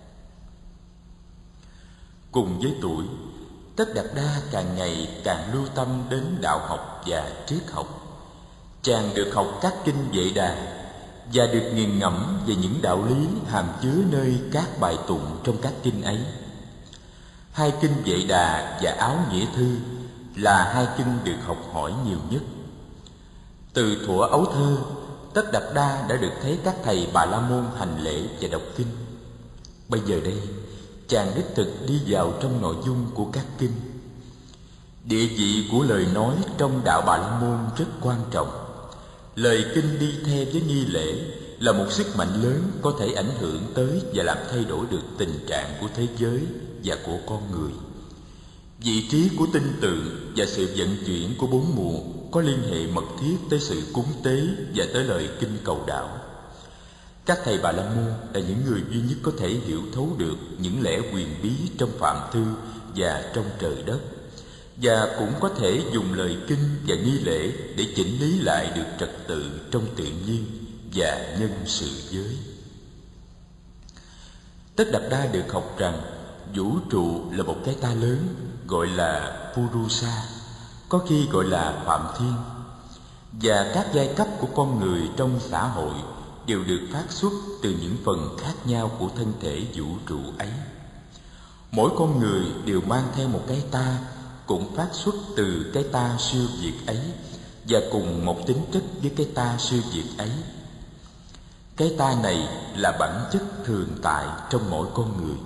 Cùng với tuổi, Tất Đạt Đa càng ngày càng lưu tâm đến đạo học và triết học. Chàng được học các kinh Vệ Đà và được nghiền ngẫm về những đạo lý hàm chứa nơi các bài tụng trong các kinh ấy. Hai kinh Vệ Đà và Áo Nghĩa Thư là hai kinh được học hỏi nhiều nhất. Từ thuở ấu thơ, Tất Đạt Đa đã được thấy các thầy Bà La Môn hành lễ và đọc kinh. Bây giờ đây, chàng đích thực đi vào trong nội dung của các kinh. Địa vị của lời nói trong đạo Bà La Môn rất quan trọng. Lời kinh đi theo với nghi lễ là một sức mạnh lớn có thể ảnh hưởng tới và làm thay đổi được tình trạng của thế giới và của con người. Vị trí của tinh tượng và sự vận chuyển của bốn mùa có liên hệ mật thiết tới sự cúng tế và tới lời kinh cầu đạo. Các thầy Bà La Môn là những người duy nhất có thể hiểu thấu được những lẽ huyền bí trong Phạm Thư và trong trời đất, và cũng có thể dùng lời kinh và nghi lễ để chỉnh lý lại được trật tự trong tự nhiên và nhân sự giới. Tất Đạt Đa được học rằng vũ trụ là một cái ta lớn gọi là Purusa, có khi gọi là Phạm Thiên, và các giai cấp của con người trong xã hội đều được phát xuất từ những phần khác nhau của thân thể vũ trụ ấy. Mỗi con người đều mang theo một cái ta, cũng phát xuất từ cái ta siêu việt ấy và cùng một tính chất với cái ta siêu việt ấy. Cái ta này là bản chất thường tại trong mỗi con người.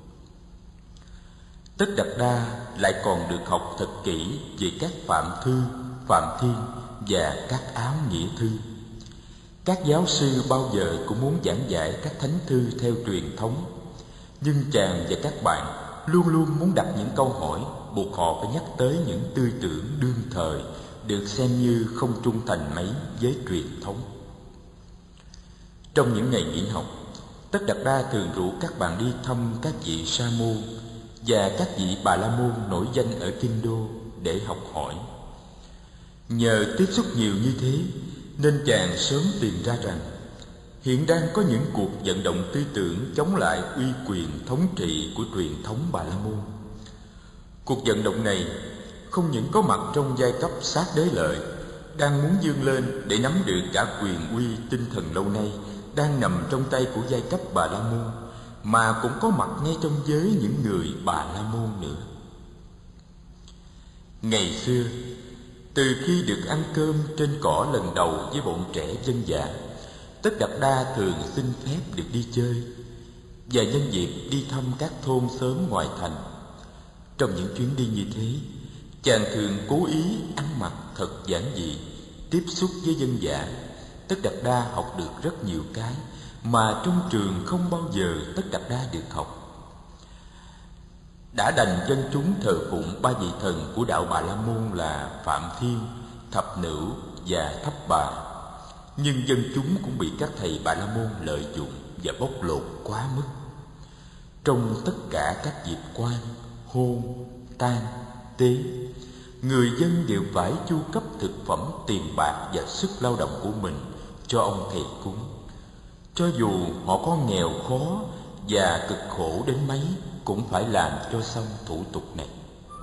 Tất Đạt Đa lại còn được học thật kỹ về các Phạm Thư, Phạm Thiên và các Áo Nghĩa Thư. Các giáo sư bao giờ cũng muốn giảng giải các thánh thư theo truyền thống, nhưng chàng và các bạn luôn luôn muốn đặt những câu hỏi buộc họ phải nhắc tới những tư tưởng đương thời được xem như không trung thành mấy với truyền thống. Trong những ngày nghỉ học, Tất Đạt Đa thường rủ các bạn đi thăm các vị sa môn và các vị Bà La Môn nổi danh ở Kinh Đô để học hỏi. Nhờ tiếp xúc nhiều như thế nên chàng sớm tìm ra rằng hiện đang có những cuộc vận động tư tưởng chống lại uy quyền thống trị của truyền thống Bà La Môn. Cuộc vận động này không những có mặt trong giai cấp sát đế lợi đang muốn vươn lên để nắm được cả quyền uy tinh thần lâu nay đang nằm trong tay của giai cấp Bà La Môn, mà cũng có mặt ngay trong giới những người Bà La Môn nữa. Ngày xưa, từ khi được ăn cơm trên cỏ lần đầu với bọn trẻ dân dã, Tất Đạt Đa thường xin phép được đi chơi và nhân dịp đi thăm các thôn xóm ngoại thành. Trong những chuyến đi như thế, chàng thường cố ý ăn mặc thật giản dị, tiếp xúc với dân dã. Tất Đạt Đa học được rất nhiều cái mà trong trường không bao giờ Tất Đạt Đa được học. Đã đành dân chúng thờ phụng ba vị thần của đạo Bà La Môn là Phạm Thiên, Thập Nữu và Thấp Bà, nhưng dân chúng cũng bị các thầy Bà La Môn lợi dụng và bóc lột quá mức. Trong tất cả các dịp quan, hôn, tang, tế, người dân đều phải chu cấp thực phẩm, tiền bạc và sức lao động của mình cho ông thầy cúng. Cho dù họ có nghèo khó và cực khổ đến mấy cũng phải làm cho xong thủ tục này.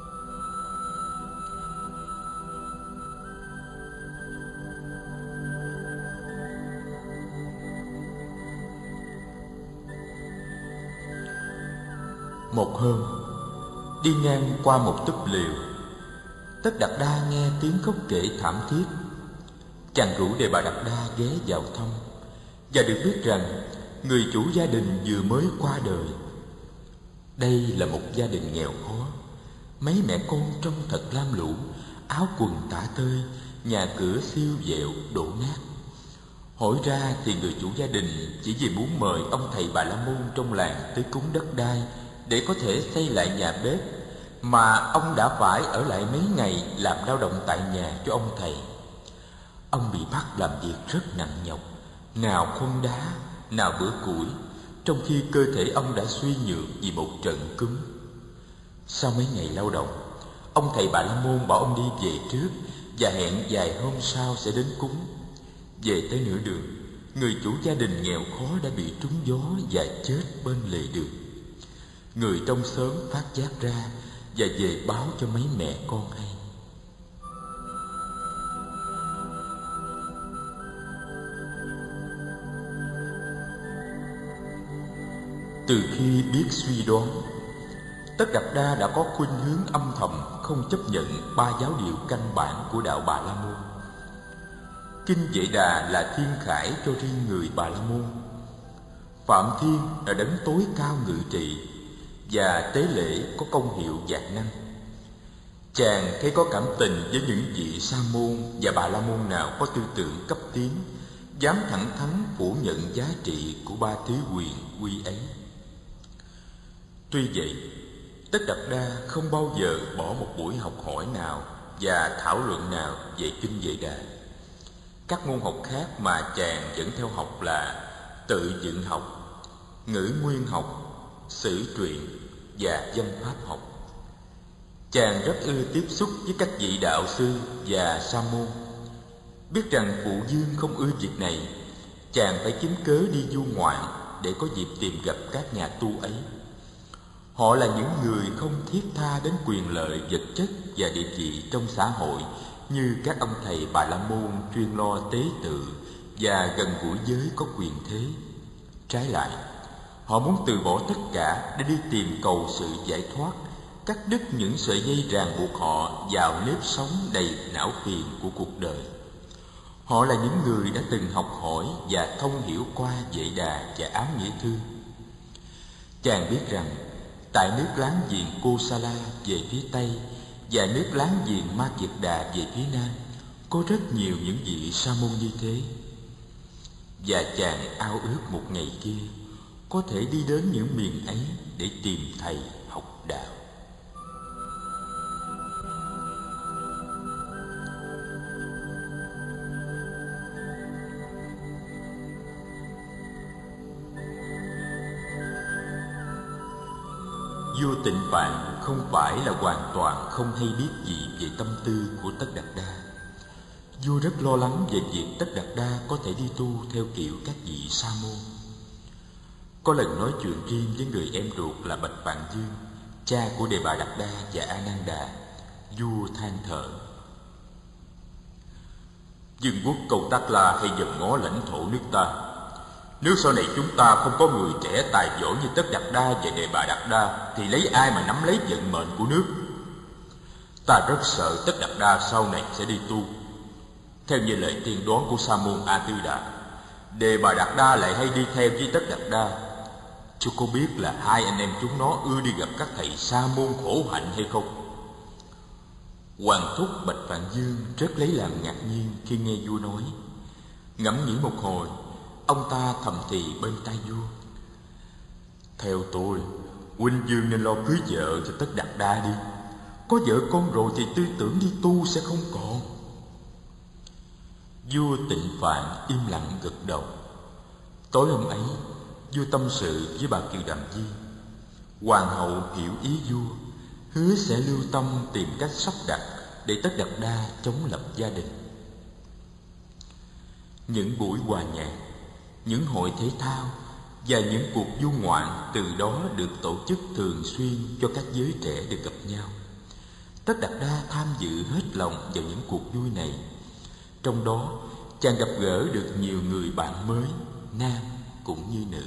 Một hôm, đi ngang qua một túp lều, Tất Đạt Đa nghe tiếng khóc kể thảm thiết. Chàng rủ Đề Bà Đạt Đa ghé vào thăm, và được biết rằng người chủ gia đình vừa mới qua đời. Đây là một gia đình nghèo khó, mấy mẹ con trông thật lam lũ, áo quần tả tơi, nhà cửa siêu vẹo đổ nát. Hỏi ra thì người chủ gia đình chỉ vì muốn mời ông thầy Bà La Môn trong làng tới cúng đất đai để có thể xây lại nhà bếp, mà ông đã phải ở lại mấy ngày làm lao động tại nhà cho ông thầy. Ông bị bắt làm việc rất nặng nhọc, nào khuân đá, nào bữa củi, trong khi cơ thể ông đã suy nhược vì một trận cúm. Sau mấy ngày lao động, ông thầy Bà La Môn bảo ông đi về trước và hẹn vài hôm sau sẽ đến cúng. Về tới nửa đường, người chủ gia đình nghèo khó đã bị trúng gió và chết bên lề đường. Người trong xóm phát giác ra và về báo cho mấy mẹ con hay. Từ khi biết suy đoán, Tất Đạt Đa đã có khuynh hướng âm thầm không chấp nhận ba giáo điều căn bản của đạo Bà La Môn. Kinh Vệ Đà là thiên khải cho riêng người Bà La Môn. Phạm Thiên là đấng tối cao ngự trị, và tế lễ có công hiệu vạn năng. Chàng thấy có cảm tình với những vị sa môn và Bà La Môn nào có tư tưởng cấp tiến, dám thẳng thắn phủ nhận giá trị của ba thứ quyền quy ấy. Tuy vậy, Tất Đạt Đa không bao giờ bỏ một buổi học hỏi nào và thảo luận nào về Kinh Vệ Đà. Các môn học khác mà chàng vẫn theo học là tự dựng học, ngữ nguyên học, sử truyện và văn pháp học. Chàng rất ưa tiếp xúc với các vị đạo sư và sa môn. Biết rằng phụ vương không ưa việc này, chàng phải kiếm cớ đi du ngoạn để có dịp tìm gặp các nhà tu ấy. Họ là những người không thiết tha đến quyền lợi vật chất và địa vị trong xã hội như các ông thầy Bà La Môn chuyên lo tế tự và gần gũi giới có quyền thế. Trái lại, họ muốn từ bỏ tất cả để đi tìm cầu sự giải thoát, cắt đứt những sợi dây ràng buộc họ vào nếp sống đầy não phiền của cuộc đời. Họ là những người đã từng học hỏi và thông hiểu qua Vệ Đà và Ám Nghĩa Thư. Chàng biết rằng tại nước láng giềng Kosala về phía Tây và nước láng giềng Ma Kiệt Đà về phía Nam có rất nhiều những vị sa môn như thế. Và chàng ao ước một ngày kia có thể đi đến những miền ấy để tìm thầy học đạo. Vua Tịnh Phạn không phải là hoàn toàn không hay biết gì về tâm tư của Tất Đạt Đa. Vua rất lo lắng về việc Tất Đạt Đa có thể đi tu theo kiểu các vị sa môn. Có lần nói chuyện riêng với người em ruột là Bạch Vạn Dương, cha của Đề Bà Đạt Đa và A Nan Đà, vua than thở: vương quốc Câu Tác La hay dòm ngó lãnh thổ nước ta. Nếu sau này chúng ta không có người trẻ tài giỏi như Tất Đạt Đa và Đề Bà Đạt Đa thì lấy ai mà nắm lấy vận mệnh của nước? Ta rất sợ Tất Đạt Đa sau này sẽ đi tu. Theo như lời tiên đoán của Sa môn A Tư Đà, Đề Bà Đạt Đa lại hay đi theo với Tất Đạt Đa. Chú có biết là hai anh em chúng nó ưa đi gặp các thầy sa môn khổ hạnh hay không? Hoàng thúc Bạch Vạn Dương rất lấy làm ngạc nhiên khi nghe vua nói. Ngẫm nghĩ một hồi, ông ta thầm thì bên tai vua: theo tôi, huynh vương nên lo cưới vợ cho Tất Đạt Đa đi. Có vợ con rồi thì tư tưởng đi tu sẽ không còn. Vua Tịnh Phạn im lặng gật đầu. Tối hôm ấy, vua tâm sự với bà Kiều Đàm Di. Hoàng hậu hiểu ý vua, hứa sẽ lưu tâm tìm cách sắp đặt để Tất Đạt Đa chống lập gia đình. Những buổi hòa nhạc, những hội thể thao và những cuộc du ngoạn từ đó được tổ chức thường xuyên cho các giới trẻ được gặp nhau. Tất Đạt Đa tham dự hết lòng vào những cuộc vui này. Trong đó, chàng gặp gỡ được nhiều người bạn mới, nam cũng như nữ.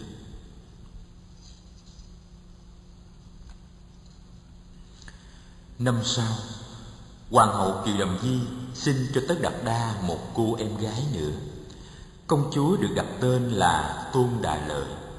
Năm sau, Hoàng hậu Kiều Đàm Di sinh cho Tất Đạt Đa một cô em gái nữa. Công chúa được đặt tên là Tôn Đà Lợi.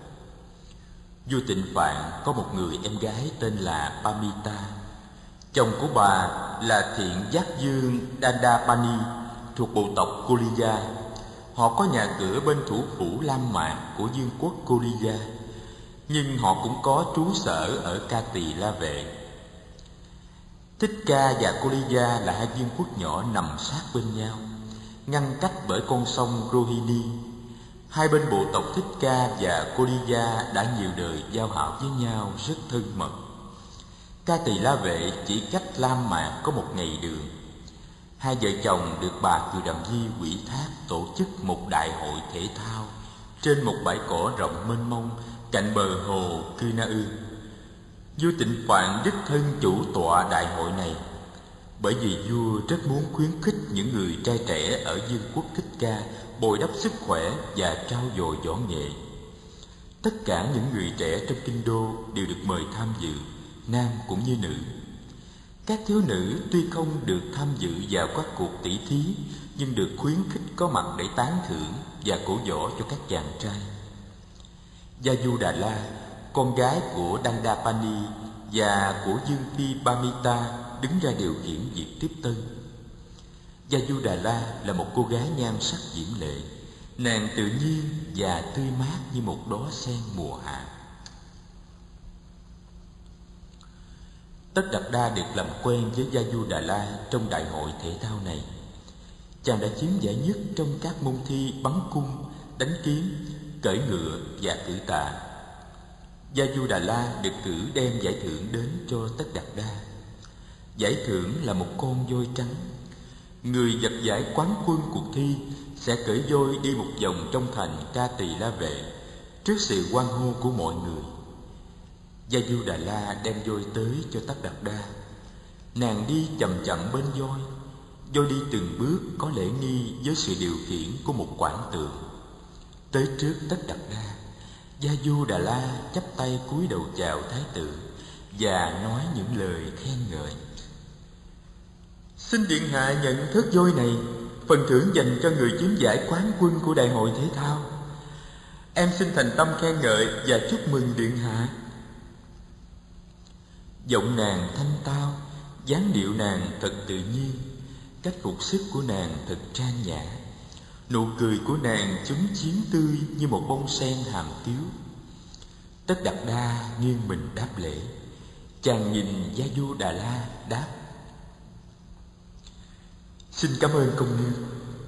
Vua Tịnh Phạn có một người em gái tên là Pamita. Chồng của bà là Thiện Giác Dương Dandapani thuộc bộ tộc Koliya. Họ có nhà cửa bên thủ phủ Lam Mạn của vương quốc Koliya, nhưng họ cũng có trú sở ở Ca Tỳ La Vệ. Thích Ca và Koliya là hai vương quốc nhỏ nằm sát bên nhau, ngăn cách bởi con sông Rohini. Hai bên bộ tộc Thích Ca và Koliya đã nhiều đời giao hảo với nhau rất thân mật. Ca Tỳ La Vệ chỉ cách Lam Mạn có 1 ngày đường. Hai vợ chồng được bà Kiều Đàm Di ủy thác tổ chức một đại hội thể thao trên một bãi cỏ rộng mênh mông cạnh bờ hồ Cư Na Ư. Vua Tịnh Phạn đích thân chủ tọa đại hội này, bởi vì vua rất muốn khuyến khích những người trai trẻ ở vương quốc Thích Ca bồi đắp sức khỏe và trau dồi võ nghệ. Tất cả những người trẻ trong kinh đô đều được mời tham dự, nam cũng như nữ. Các thiếu nữ tuy không được tham dự vào các cuộc tỷ thí, nhưng được khuyến khích có mặt để tán thưởng và cổ võ cho các chàng trai. Gia Đà La, con gái của Dandapani và của Dương Phi Pamita, đứng ra điều khiển việc tiếp tân. Gia Đà La là một cô gái nhan sắc diễm lệ, nàng tự nhiên và tươi mát như một đóa sen mùa hạ. Tất Đạt Đa được làm quen với Gia Đà La trong đại hội thể thao này. Chàng đã chiếm giải nhất trong các môn thi bắn cung, đánh kiếm, cưỡi ngựa và cử tạ. Gia Đà La được cử đem giải thưởng đến cho Tất Đạt Đa. Giải thưởng là một con voi trắng. Người giật giải quán quân cuộc thi sẽ cưỡi voi đi một vòng trong thành Ca Tỳ La Vệ trước sự hoan hô của mọi người. Gia Đà La đem voi tới cho Tất Đạt Đa. Nàng đi chậm chậm bên voi. Voi đi từng bước có lễ nghi với sự điều khiển của một quản tượng. Tới trước Tất Đạt Đa, Gia Đà La chắp tay cúi đầu chào thái tử và nói những lời khen ngợi. Xin điện hạ nhận thớt voi này, phần thưởng dành cho người chiếm giải quán quân của đại hội thể thao. Em xin thành tâm khen ngợi và chúc mừng điện hạ. Giọng nàng thanh tao, dáng điệu nàng thật tự nhiên, cách phục sức của nàng thật trang nhã. Nụ cười của nàng chúm chím tươi như một bông sen hàm tiếu. Tất Đạt Đa nghiêng mình đáp lễ. Chàng nhìn Gia Đà La đáp: Xin cảm ơn công nương.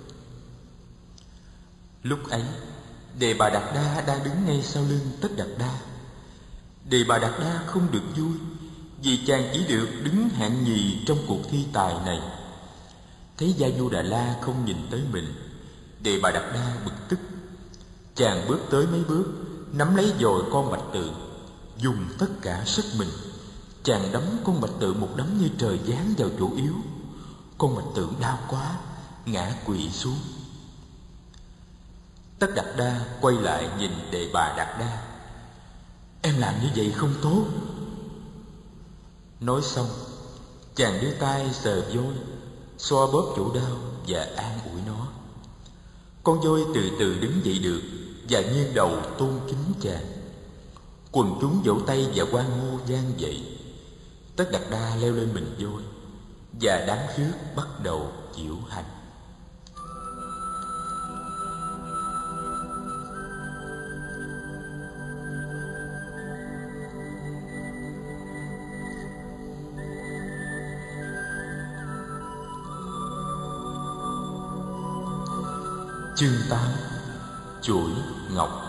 Lúc ấy, Đề Bà Đạt Đa đang đứng ngay sau lưng Tất Đạt Đa. Đề Bà Đạt Đa không được vui vì chàng chỉ được đứng hạng nhì trong cuộc thi tài này. Thấy Gia Đà La không nhìn tới mình, Đề Bà Đạt Đa bực tức. Chàng bước tới mấy bước, nắm lấy dòi con bạch tượng, dùng tất cả sức mình. Chàng đấm con bạch tượng một đấm như trời giáng vào chỗ yếu. Con bạch tượng đau quá, ngã quỵ xuống. Tất Đạt Đa quay lại nhìn Đề Bà Đạt Đa. Em làm như vậy không tốt. Nói xong, chàng đưa tay sờ voi, xoa bóp chỗ đau và an ủi nó. Con voi từ từ đứng dậy được và nghiêng đầu tôn kính chàng. Quần chúng vỗ tay và hoan hô vang dậy. Tất Đạt Đa leo lên mình voi và đám rước bắt đầu diễu hành. Chương 8: Chuỗi ngọc.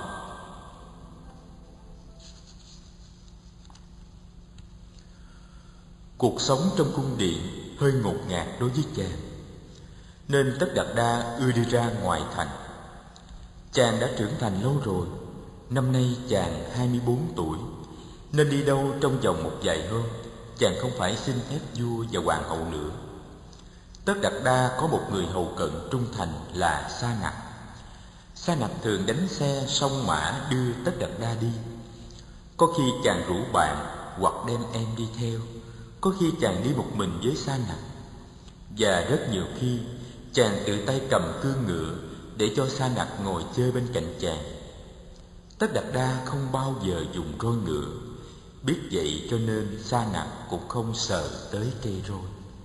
Cuộc sống trong cung điện hơi ngột ngạt đối với chàng, nên Tất Đạt Đa ưa đi ra ngoài thành. Chàng đã trưởng thành lâu rồi, năm nay chàng 24 tuổi, nên đi đâu trong vòng một vài hôm, chàng không phải xin phép vua và hoàng hậu nữa. Tất Đạt Đa có một người hầu cận trung thành là Sa Nặc. Sa Nặc thường đánh xe song mã đưa Tất Đạt Đa đi. Có khi chàng rủ bạn hoặc đem em đi theo, có khi chàng đi một mình với Sa Nặc, và rất nhiều khi chàng tự tay cầm cương ngựa để cho Sa Nặc ngồi chơi bên cạnh chàng. Tất Đạt Đa không bao giờ dùng roi ngựa. Biết vậy cho nên Sa Nặc cũng không sờ tới cây roi.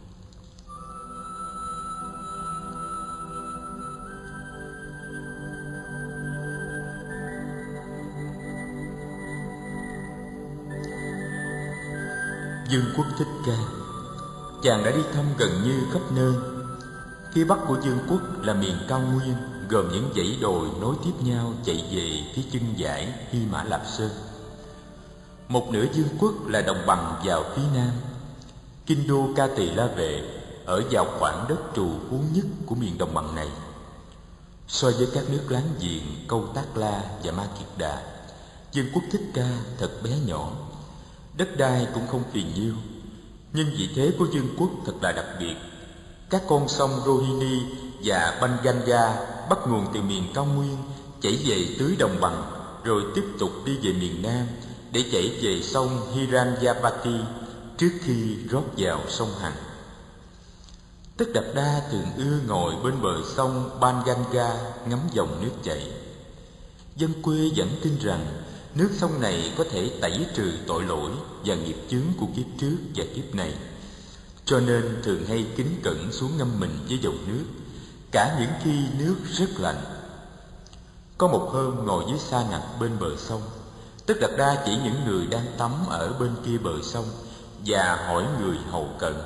Dương Quốc Thích Ca. Chàng đã đi thăm gần như khắp nơi. Phía bắc của Dương Quốc là miền cao nguyên, gồm những dãy đồi nối tiếp nhau chạy về phía chân dải Hy Mã Lạp Sơn. Một nửa Dương Quốc là đồng bằng vào phía nam. Kinh đô Ca Tỳ La Vệ ở vào khoảng đất trù phú nhất của miền đồng bằng này. So với các nước láng giềng Câu Tác La và Ma Kiệt Đà, Dương Quốc Thích Ca thật bé nhỏ. Đất đai cũng không phì nhiêu, nhưng vị thế của Dương Quốc thật là đặc biệt. Các con sông Rohini và Banganga bắt nguồn từ miền cao nguyên, chảy về tưới đồng bằng, rồi tiếp tục đi về miền nam để chảy về sông Hiranyapati trước khi rót vào sông Hằng. Tất Đạt Đa thường ưa ngồi bên bờ sông Banganga ngắm dòng nước chảy. Dân quê vẫn tin rằng nước sông này có thể tẩy trừ tội lỗi và nghiệp chướng của kiếp trước và kiếp này, cho nên thường hay kính cẩn xuống ngâm mình với dòng nước, cả những khi nước rất lạnh. Có một hôm ngồi với Sa Nặc bên bờ sông, Tất Đạt Đa chỉ những người đang tắm ở bên kia bờ sông và hỏi người hầu cận: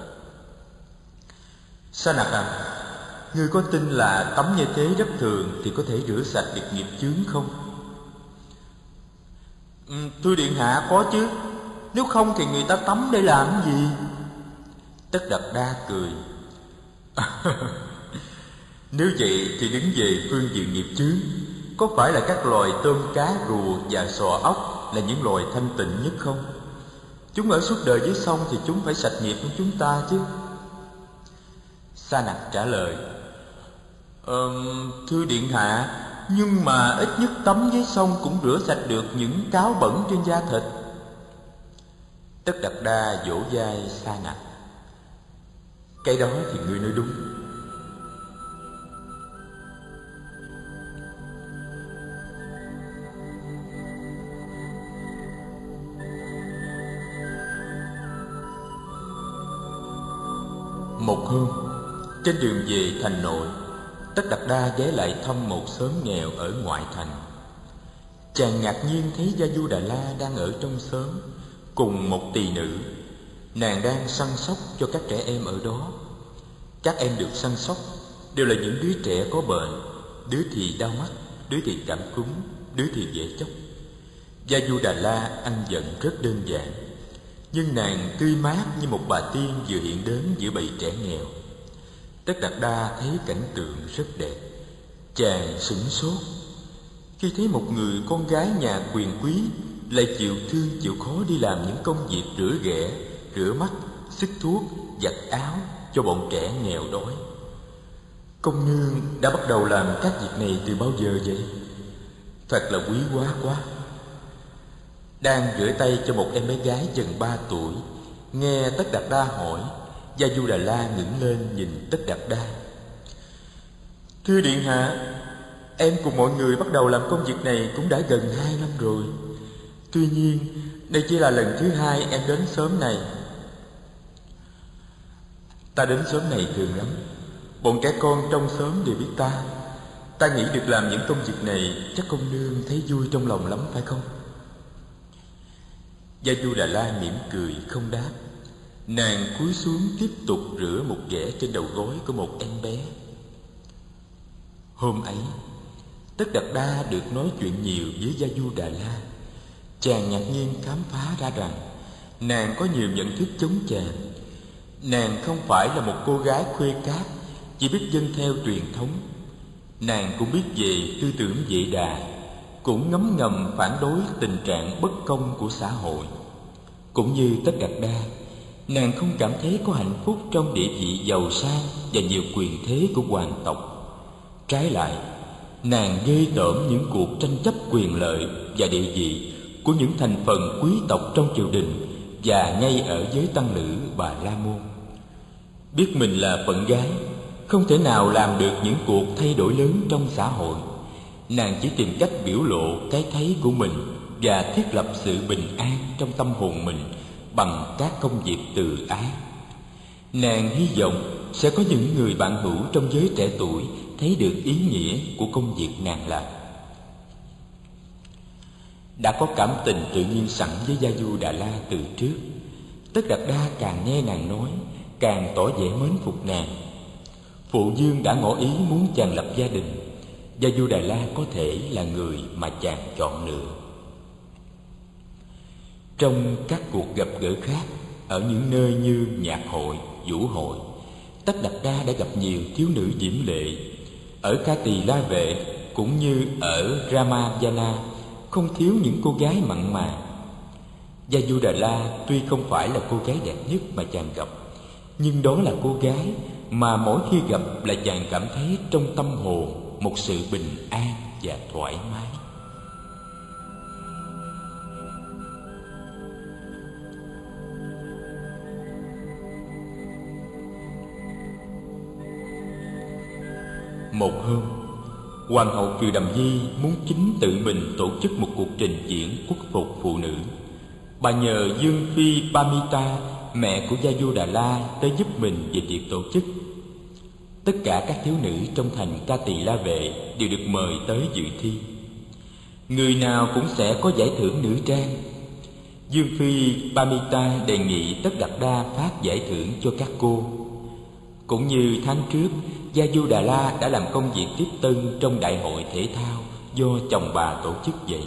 Sa Nặc à, ngươi có tin là tắm như thế rất thường thì có thể rửa sạch được nghiệp chướng không? Thưa điện hạ, có chứ. Nếu không thì người ta tắm để làm gì? Tất Đạt Đa cười. Nếu vậy thì đứng về phương diện nghiệp chướng, có phải là các loài tôm cá rùa và sò ốc là những loài thanh tịnh nhất không? Chúng ở suốt đời dưới sông thì chúng phải sạch nghiệp của chúng ta chứ. Sa Nặc trả lời: Thưa điện hạ, nhưng mà ít nhất tắm dưới sông cũng rửa sạch được những cáo bẩn trên da thịt. Tất Đạt Đa vỗ vai Sa Nặc: Cái đó thì ngươi nói đúng. Một hôm, trên đường về thành nội, Tất Đạt Đa ghé lại thăm một xóm nghèo ở ngoại thành. Chàng ngạc nhiên thấy Gia Du Đà La đang ở trong xóm cùng một tỳ nữ. Nàng đang săn sóc cho các trẻ em ở đó. Các em được săn sóc đều là những đứa trẻ có bệnh, đứa thì đau mắt, đứa thì cảm cúm, đứa thì dễ chóc. Gia Du Đà La ăn giận rất đơn giản, nhưng nàng tươi mát như một bà tiên vừa hiện đến giữa bầy trẻ nghèo. Tất Đạt Đa thấy cảnh tượng rất đẹp. Chàng sửng sốt khi thấy một người con gái nhà quyền quý lại chịu thương chịu khó đi làm những công việc rửa ghẻ, rửa mắt, xức thuốc, giặt áo cho bọn trẻ nghèo đói. Công nương đã bắt đầu làm các việc này từ bao giờ vậy? Thật là quý hóa quá. Đang rửa tay cho một em bé gái chừng 3 tuổi, nghe Tất Đạt Đa hỏi, Gia Du Đà La ngẩng lên nhìn Tất Đạt Đa: Thưa điện hạ, em cùng mọi người bắt đầu làm công việc này cũng đã gần 2 năm rồi. Tuy nhiên, đây chỉ là lần thứ 2 em đến xóm này. Ta đến xóm này thường lắm. Bọn trẻ con trong xóm đều biết ta. Ta nghĩ được làm những công việc này, chắc công nương thấy vui trong lòng lắm phải không? Gia Du Đà La mỉm cười không đáp. Nàng cúi xuống tiếp tục rửa một ghẻ trên đầu gối của một em bé. Hôm ấy, Tất Đạt Đa được nói chuyện nhiều với Gia Du Đà La. Chàng ngạc nhiên khám phá ra rằng nàng có nhiều nhận thức chống chàng. Nàng không phải là một cô gái khuê cát, chỉ biết vâng theo truyền thống. Nàng cũng biết về tư tưởng Vệ Đà, cũng ngấm ngầm phản đối tình trạng bất công của xã hội. Cũng như Tất Đạt Đa, nàng không cảm thấy có hạnh phúc trong địa vị giàu sang và nhiều quyền thế của hoàng tộc. Trái lại, nàng ghê tởm những cuộc tranh chấp quyền lợi và địa vị của những thành phần quý tộc trong triều đình và ngay ở giới tăng lữ Bà La Môn. Biết mình là phận gái, không thể nào làm được những cuộc thay đổi lớn trong xã hội, Nàng chỉ tìm cách biểu lộ cái thấy của mình và thiết lập sự bình an trong tâm hồn mình bằng các công việc từ ái. Nàng hy vọng sẽ có những người bạn hữu trong giới trẻ tuổi thấy được ý nghĩa của công việc nàng làm. Đã có cảm tình tự nhiên sẵn với Gia Du Đà La từ trước, Tất Đạt Đa càng nghe nàng nói càng tỏ vẻ mến phục nàng. Phụ vương đã ngỏ ý muốn chàng lập gia đình. Gia Du Đà La có thể là người mà chàng chọn lựa. Trong các cuộc gặp gỡ khác, ở những nơi như nhạc hội, vũ hội, Tất Đạt Đa đã gặp nhiều thiếu nữ diễm lệ. Ở Ca Tỳ La Vệ cũng như ở Ramayana không thiếu những cô gái mặn mà. Gia Du Đà La tuy không phải là cô gái đẹp nhất mà chàng gặp, nhưng đó là cô gái mà mỗi khi gặp là chàng cảm thấy trong tâm hồn một sự bình an và thoải mái. Một hôm, Hoàng hậu Kiều Đầm Di muốn chính tự mình tổ chức một cuộc trình diễn quốc phục phụ nữ. Bà nhờ Dương Phi Pamita, mẹ của Gia Du Đà La, tới giúp mình về việc tổ chức. Tất cả các thiếu nữ trong thành Ca Tỳ La Vệ đều được mời tới dự thi. Người nào cũng sẽ có giải thưởng nữ trang. Dương Phi Pamita đề nghị Tất Đạt Đa phát giải thưởng cho các cô. Cũng như tháng trước, Gia Du Đà La đã làm công việc tiếp tân trong đại hội thể thao do chồng bà tổ chức vậy.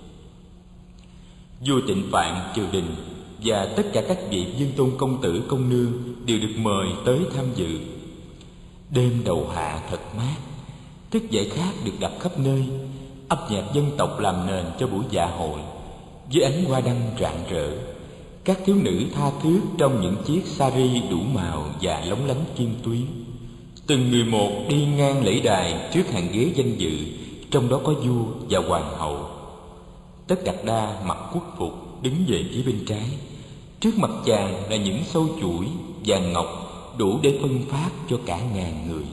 Vua Tịnh Phạn triều đình và tất cả các vị vương tôn công tử công nương đều được mời tới tham dự. Đêm đầu hạ thật mát, thức dậy khác được đặt khắp nơi, âm nhạc dân tộc làm nền cho buổi dạ hội. Với ánh hoa đăng rạng rỡ, các thiếu nữ tha thướt trong những chiếc sari đủ màu và lóng lánh kim tuyến. Từng người một đi ngang lễ đài trước hàng ghế danh dự, trong đó có vua và hoàng hậu. Tất Đạt Đa mặc quốc phục đứng về phía bên trái. Trước mặt chàng là những sâu chuỗi vàng ngọc đủ để phân phát cho cả ngàn người.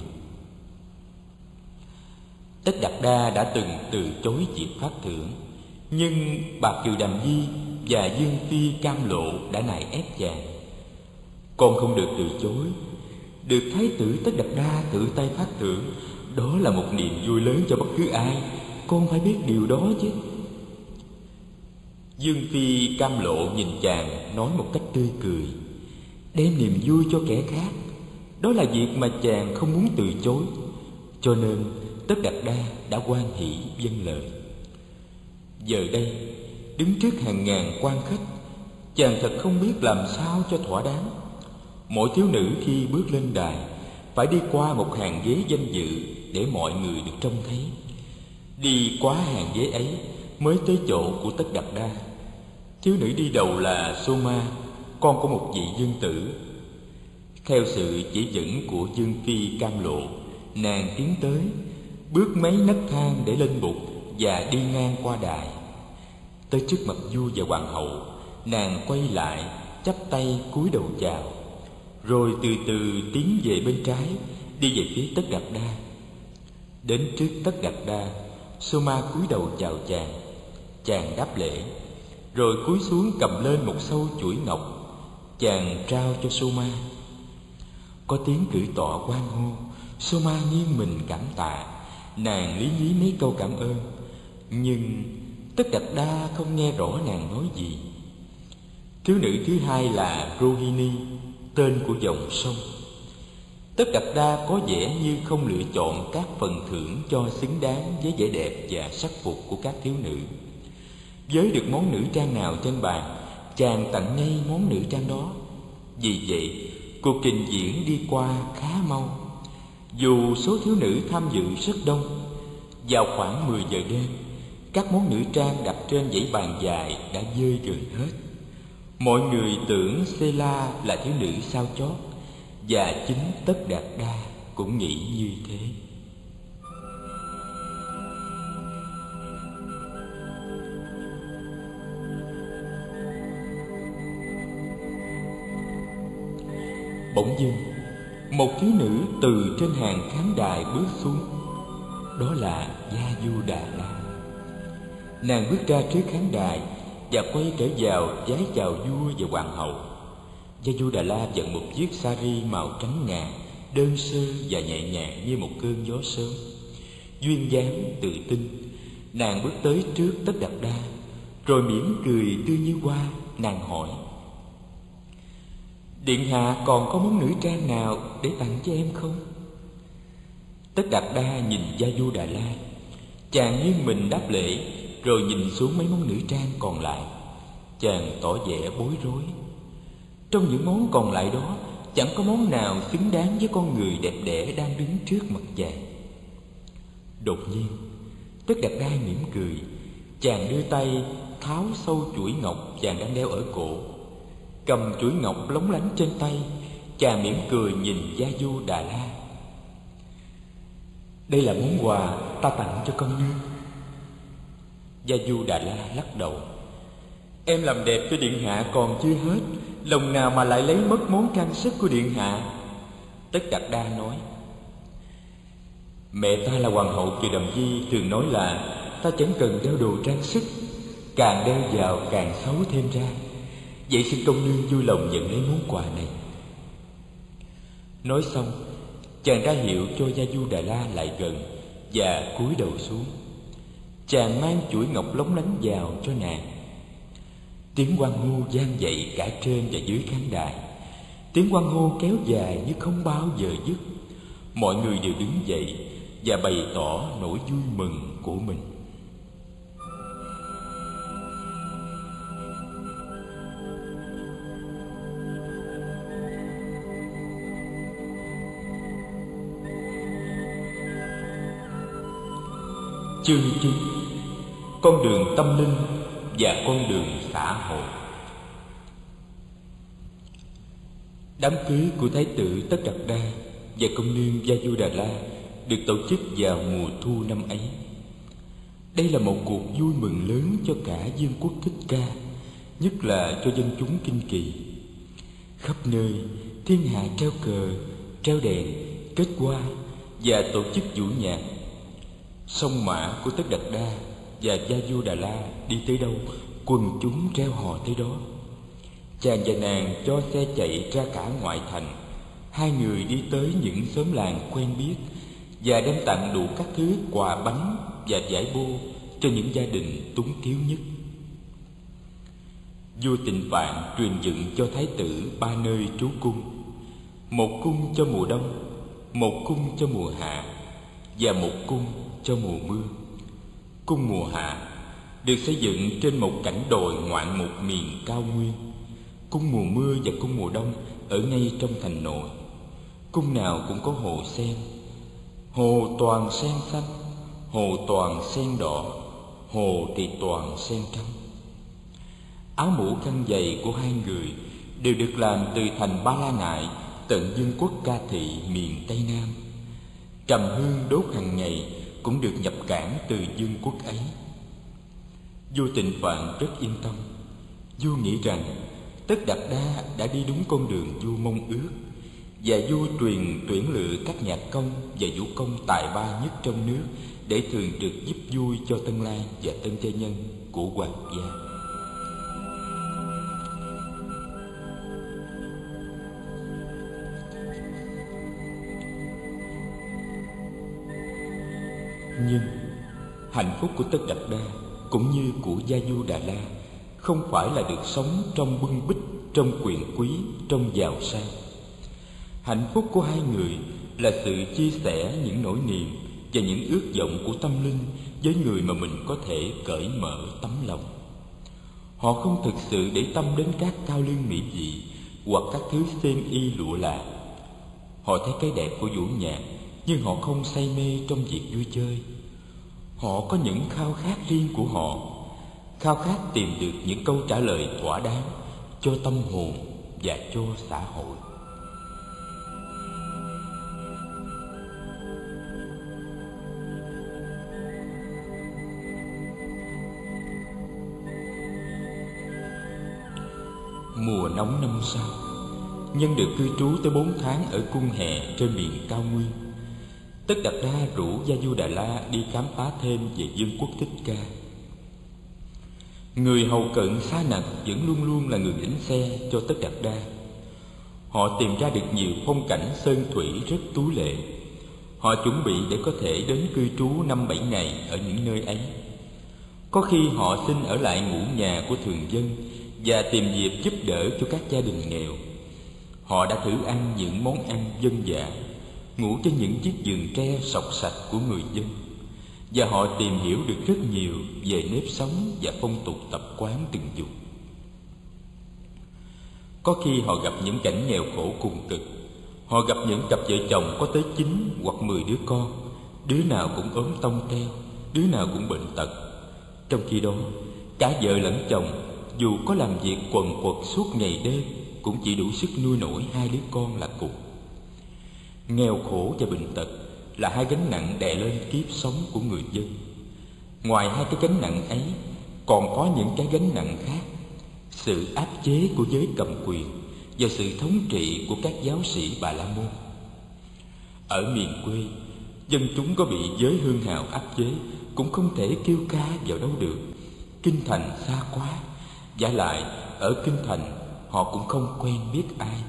Tất Đạt Đa đã từng từ chối việc phát thưởng, nhưng bà Kiều Đàm Di và Dương Phi Cam Lộ đã nài ép chàng. Con không được từ chối. Được thái tử Tất Đạt Đa tự tay phát thưởng, đó là một niềm vui lớn cho bất cứ ai. Con phải biết điều đó chứ. Dương Phi Cam Lộ nhìn chàng nói một cách tươi cười. Đem niềm vui cho kẻ khác, đó là việc mà chàng không muốn từ chối. Cho nên Tất Đạt Đa đã hoan hỷ vâng lời. Giờ đây, đứng trước hàng ngàn quan khách, chàng thật không biết làm sao cho thỏa đáng. Mỗi thiếu nữ khi bước lên đài phải đi qua một hàng ghế danh dự để mọi người được trông thấy. Đi qua hàng ghế ấy mới tới chỗ của Tất Đạt Đa. Thiếu nữ đi đầu là Soma, con của một vị vương tử. Theo sự chỉ dẫn của Dương Phi Cam Lộ, nàng tiến tới, bước mấy nấc thang để lên bục và đi ngang qua đài. Tới trước mặt vua và hoàng hậu, nàng quay lại, chắp tay cúi đầu chào, rồi từ từ tiến về bên trái, đi về phía Tất Đạt Đa. Đến trước Tất Đạt Đa, Soma cúi đầu chào chàng. Chàng đáp lễ, rồi cúi xuống cầm lên một sâu chuỗi ngọc. Chàng trao cho Soma. Có tiếng cử tọa hoan hô. Soma nghiêng mình cảm tạ. Nàng lý nhí mấy câu cảm ơn, nhưng Tất Đạt Đa không nghe rõ nàng nói gì. Thiếu nữ thứ hai là Rohini, tên của dòng sông. Tất Đạt Đa có vẻ như không lựa chọn các phần thưởng cho xứng đáng với vẻ đẹp và sắc phục của các thiếu nữ. Với được món nữ trang nào trên bàn, chàng tặng ngay món nữ trang đó. Vì vậy, cuộc trình diễn đi qua khá mau. Dù số thiếu nữ tham dự rất đông, vào khoảng 10 giờ đêm, các món nữ trang đặt trên dãy bàn dài đã dơi gần hết. Mọi người tưởng Sela là thiếu nữ sao chót, và chính Tất Đạt Đa cũng nghĩ như thế. Bỗng dưng, một thiếu nữ từ trên hàng khán đài bước xuống. đó là Gia Du Đà La. Nàng bước ra trước khán đài và quay trở vào vái chào vua và hoàng hậu. Gia Du Đà La vận một chiếc sari màu trắng ngà, đơn sơ và nhẹ nhàng như một cơn gió sớm. Duyên dáng tự tin, nàng bước tới trước Tất Đạt Đa, rồi mỉm cười tươi như hoa. Nàng hỏi: Điện hạ còn có món nữ trang nào để tặng cho em không? Tất Đạt Đa nhìn Gia Du Đà La, chàng nghiêng mình đáp lễ, rồi nhìn xuống mấy món nữ trang còn lại. Chàng tỏ vẻ bối rối. Trong những món còn lại đó, chẳng có món nào xứng đáng với con người đẹp đẽ đang đứng trước mặt chàng. Đột nhiên, Tất Đạt Đa mỉm cười. Chàng đưa tay tháo sâu chuỗi ngọc chàng đang đeo ở cổ. Cầm chuỗi ngọc lóng lánh trên tay, chàng mỉm cười nhìn Gia Du Đà La. Đây là món quà ta tặng cho công nương. Gia Du Đà La lắc đầu. Em làm đẹp cho điện hạ còn chưa hết, lòng nào mà lại lấy mất món trang sức của điện hạ? Tất Đạt Đa nói. Mẹ ta là hoàng hậu Kiều Đầm Di thường nói là ta chẳng cần đeo đồ trang sức, càng đeo vào càng xấu thêm ra. Vậy xin công nương vui lòng nhận lấy món quà này. Nói xong, chàng ra hiệu cho Gia Du Đà La lại gần và cúi đầu xuống. Chàng mang chuỗi ngọc lóng lánh vào cho nàng. Tiếng hoan hô vang dậy cả trên và dưới khán đài. Tiếng hoan hô kéo dài như không bao giờ dứt. Mọi người đều đứng dậy và bày tỏ nỗi vui mừng của mình. Chương 9: Con đường tâm linh và con đường xã hội. Đám cưới của Thái tử Tất Đạt Đa và công nương Gia Du Đà La được tổ chức vào mùa thu năm ấy. Đây là một cuộc vui mừng lớn cho cả vương quốc Thích Ca, nhất là cho dân chúng Kinh Kỳ. Khắp nơi thiên hạ treo cờ, treo đèn, kết hoa và tổ chức vũ nhạc. Song mã của Tất Đạt Đa và Gia Du Đà La đi tới đâu, quần chúng reo hò tới đó. Chàng và nàng cho xe chạy ra cả ngoại thành. Hai người đi tới những xóm làng quen biết và đem tặng đủ các thứ quà bánh và vải bô cho những gia đình túng thiếu nhất. Vua Tịnh Phạn truyền dựng cho thái tử 3 nơi trú cung: một cung cho mùa đông, một cung cho mùa hạ và một cung cho mùa mưa. Cung mùa hạ được xây dựng trên một cảnh đồi ngoạn mục miền cao nguyên. Cung mùa mưa và cung mùa đông ở ngay trong thành nội. Cung nào cũng có hồ sen. Hồ toàn sen xanh, hồ toàn sen đỏ, hồ thì toàn sen trắng. Áo mũ khăn giày của hai người đều được làm từ thành Ba La Nại, tận vương quốc Ca Thị miền Tây Nam. Trầm hương đốt hàng ngày cũng được nhập cảng từ vương quốc ấy. Vua Tịnh Phạn rất yên tâm. Vua nghĩ rằng Tất Đạt Đa đã đi đúng con đường vua mong ước, và vua tuyển lựa các nhạc công và vũ công tài ba nhất trong nước để thường trực giúp vui cho tân lang và tân gia nhân của hoàng gia. Nhưng hạnh phúc của Tất Đạt Đa cũng như của Gia Du Đà La không phải là được sống trong bưng bít, trong quyền quý, trong giàu sang. Hạnh phúc của hai người là sự chia sẻ những nỗi niềm và những ước vọng của tâm linh với người mà mình có thể cởi mở tấm lòng. Họ không thực sự để tâm đến các cao lương mỹ vị hoặc các thứ xem y lụa là. Họ thấy cái đẹp của vũ nhạc, nhưng họ không say mê trong việc vui chơi. Họ có những khao khát riêng của họ, khao khát tìm được những câu trả lời thỏa đáng cho tâm hồn và cho xã hội. Mùa nóng năm sau, nhân được cư trú tới 4 tháng ở cung hè trên miền cao nguyên. Tất Đạt Đa rủ Gia Du Đà La đi khám phá thêm về vương quốc Thích Ca. Người hầu cận Sa Nặc vẫn luôn luôn là người đánh xe cho Tất Đạt Đa. Họ tìm ra được nhiều phong cảnh sơn thủy rất tú lệ. Họ chuẩn bị để có thể đến cư trú 5-7 ngày ở những nơi ấy. Có khi họ xin ở lại ngủ nhà của thường dân và tìm việc giúp đỡ cho các gia đình nghèo. Họ đã thử ăn những món ăn dân dã, ngủ trên những chiếc giường tre sọc sạch của người dân, và họ tìm hiểu được rất nhiều về nếp sống và phong tục tập quán từng vùng. Có khi họ gặp những cảnh nghèo khổ cùng cực. Họ gặp những cặp vợ chồng có tới 9 hoặc 10 đứa con, đứa nào cũng ốm tông teo, đứa nào cũng bệnh tật. Trong khi đó, cả vợ lẫn chồng dù có làm việc quần quật suốt ngày đêm cũng chỉ đủ sức nuôi nổi 2 đứa con là cùng. Nghèo khổ và bệnh tật là 2 gánh nặng đè lên kiếp sống của người dân. Ngoài 2 cái gánh nặng ấy, còn có những cái gánh nặng khác: sự áp chế của giới cầm quyền và sự thống trị của các giáo sĩ Bà La Môn. Ở miền quê, dân chúng có bị giới hương hào áp chế cũng không thể kêu ca vào đâu được. Kinh thành xa quá, vả lại ở kinh thành họ cũng không quen biết ai.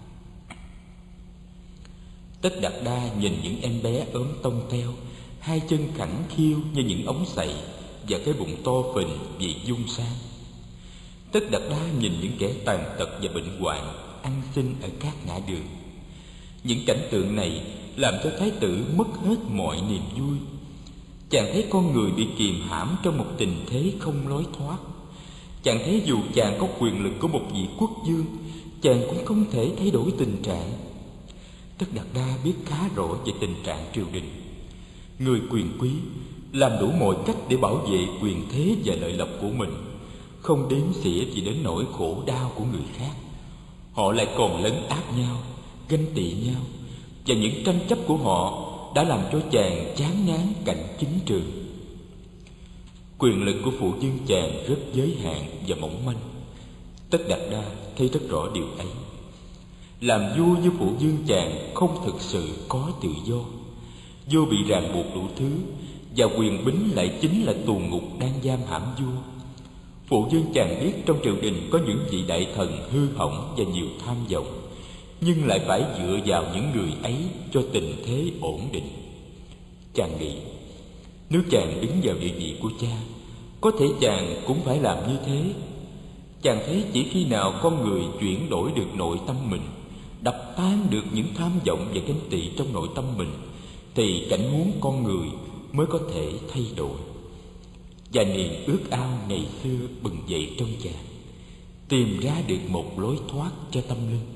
Tất Đạt Đa nhìn những em bé ốm tông teo, 2 chân khẳng khiu như những ống sậy và cái bụng to phình vì dung sang. Tất Đạt Đa nhìn những kẻ tàn tật và bệnh hoạn ăn xin ở các ngã đường. Những cảnh tượng này làm cho thái tử mất hết mọi niềm vui. Chàng thấy con người bị kìm hãm trong một tình thế không lối thoát. Chàng thấy dù chàng có quyền lực của một vị quốc vương, chàng cũng không thể thay đổi tình trạng. Tất Đạt Đa biết khá rõ về tình trạng triều đình. Người quyền quý làm đủ mọi cách để bảo vệ quyền thế và lợi lộc của mình, không đếm xỉa gì đến nỗi khổ đau của người khác. Họ lại còn lấn áp nhau, ganh tị nhau, và những tranh chấp của họ đã làm cho chàng chán ngán cảnh chính trường. Quyền lực của phụ vương chàng rất giới hạn và mỏng manh. Tất Đạt Đa thấy rất rõ điều ấy. Làm vua như phụ vương chàng không thực sự có tự do. Vua bị ràng buộc đủ thứ, và quyền bính lại chính là tù ngục đang giam hãm vua. Phụ vương chàng biết trong triều đình có những vị đại thần hư hỏng và nhiều tham vọng, nhưng lại phải dựa vào những người ấy cho tình thế ổn định. Chàng nghĩ, nếu chàng đứng vào địa vị của cha, có thể chàng cũng phải làm như thế. Chàng thấy chỉ khi nào con người chuyển đổi được nội tâm mình, đập tan được những tham vọng và ganh tị trong nội tâm mình, thì cảnh muốn con người mới có thể thay đổi. Và niềm ước ao ngày xưa bừng dậy trong chàng, tìm ra được một lối thoát cho tâm linh.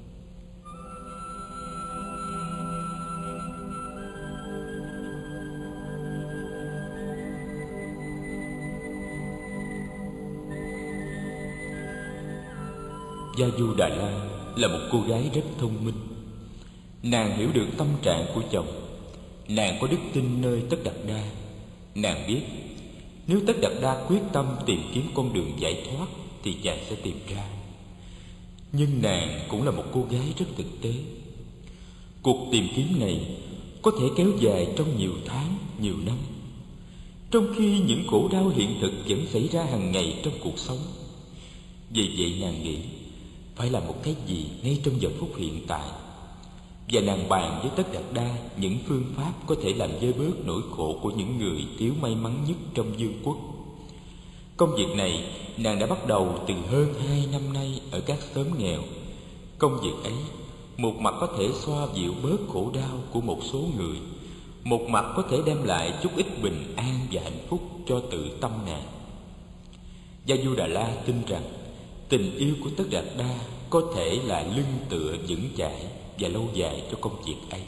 Gia Du Đà La là một cô gái rất thông minh. Nàng hiểu được tâm trạng của chồng. Nàng có đức tin nơi Tất Đạt Đa. Nàng biết nếu Tất Đạt Đa quyết tâm tìm kiếm con đường giải thoát thì chàng sẽ tìm ra. Nhưng nàng cũng là một cô gái rất thực tế. Cuộc tìm kiếm này có thể kéo dài trong nhiều tháng, nhiều năm, trong khi những khổ đau hiện thực vẫn xảy ra hàng ngày trong cuộc sống. Vì vậy nàng nghĩ phải làm một cái gì ngay trong giờ phút hiện tại, và nàng bàn với Tất Đạt Đa những phương pháp có thể làm vơi bớt nỗi khổ của những người thiếu may mắn nhất trong vương quốc. Công việc này nàng đã bắt đầu từ hơn 2 năm nay ở các xóm nghèo. Công việc ấy một mặt có thể xoa dịu bớt khổ đau của một số người, một mặt có thể đem lại chút ít bình an và hạnh phúc cho tự tâm nàng. Gia Du Đà La tin rằng tình yêu của Tất Đạt Đa có thể là lưng tựa vững chãi và lâu dài cho công việc ấy.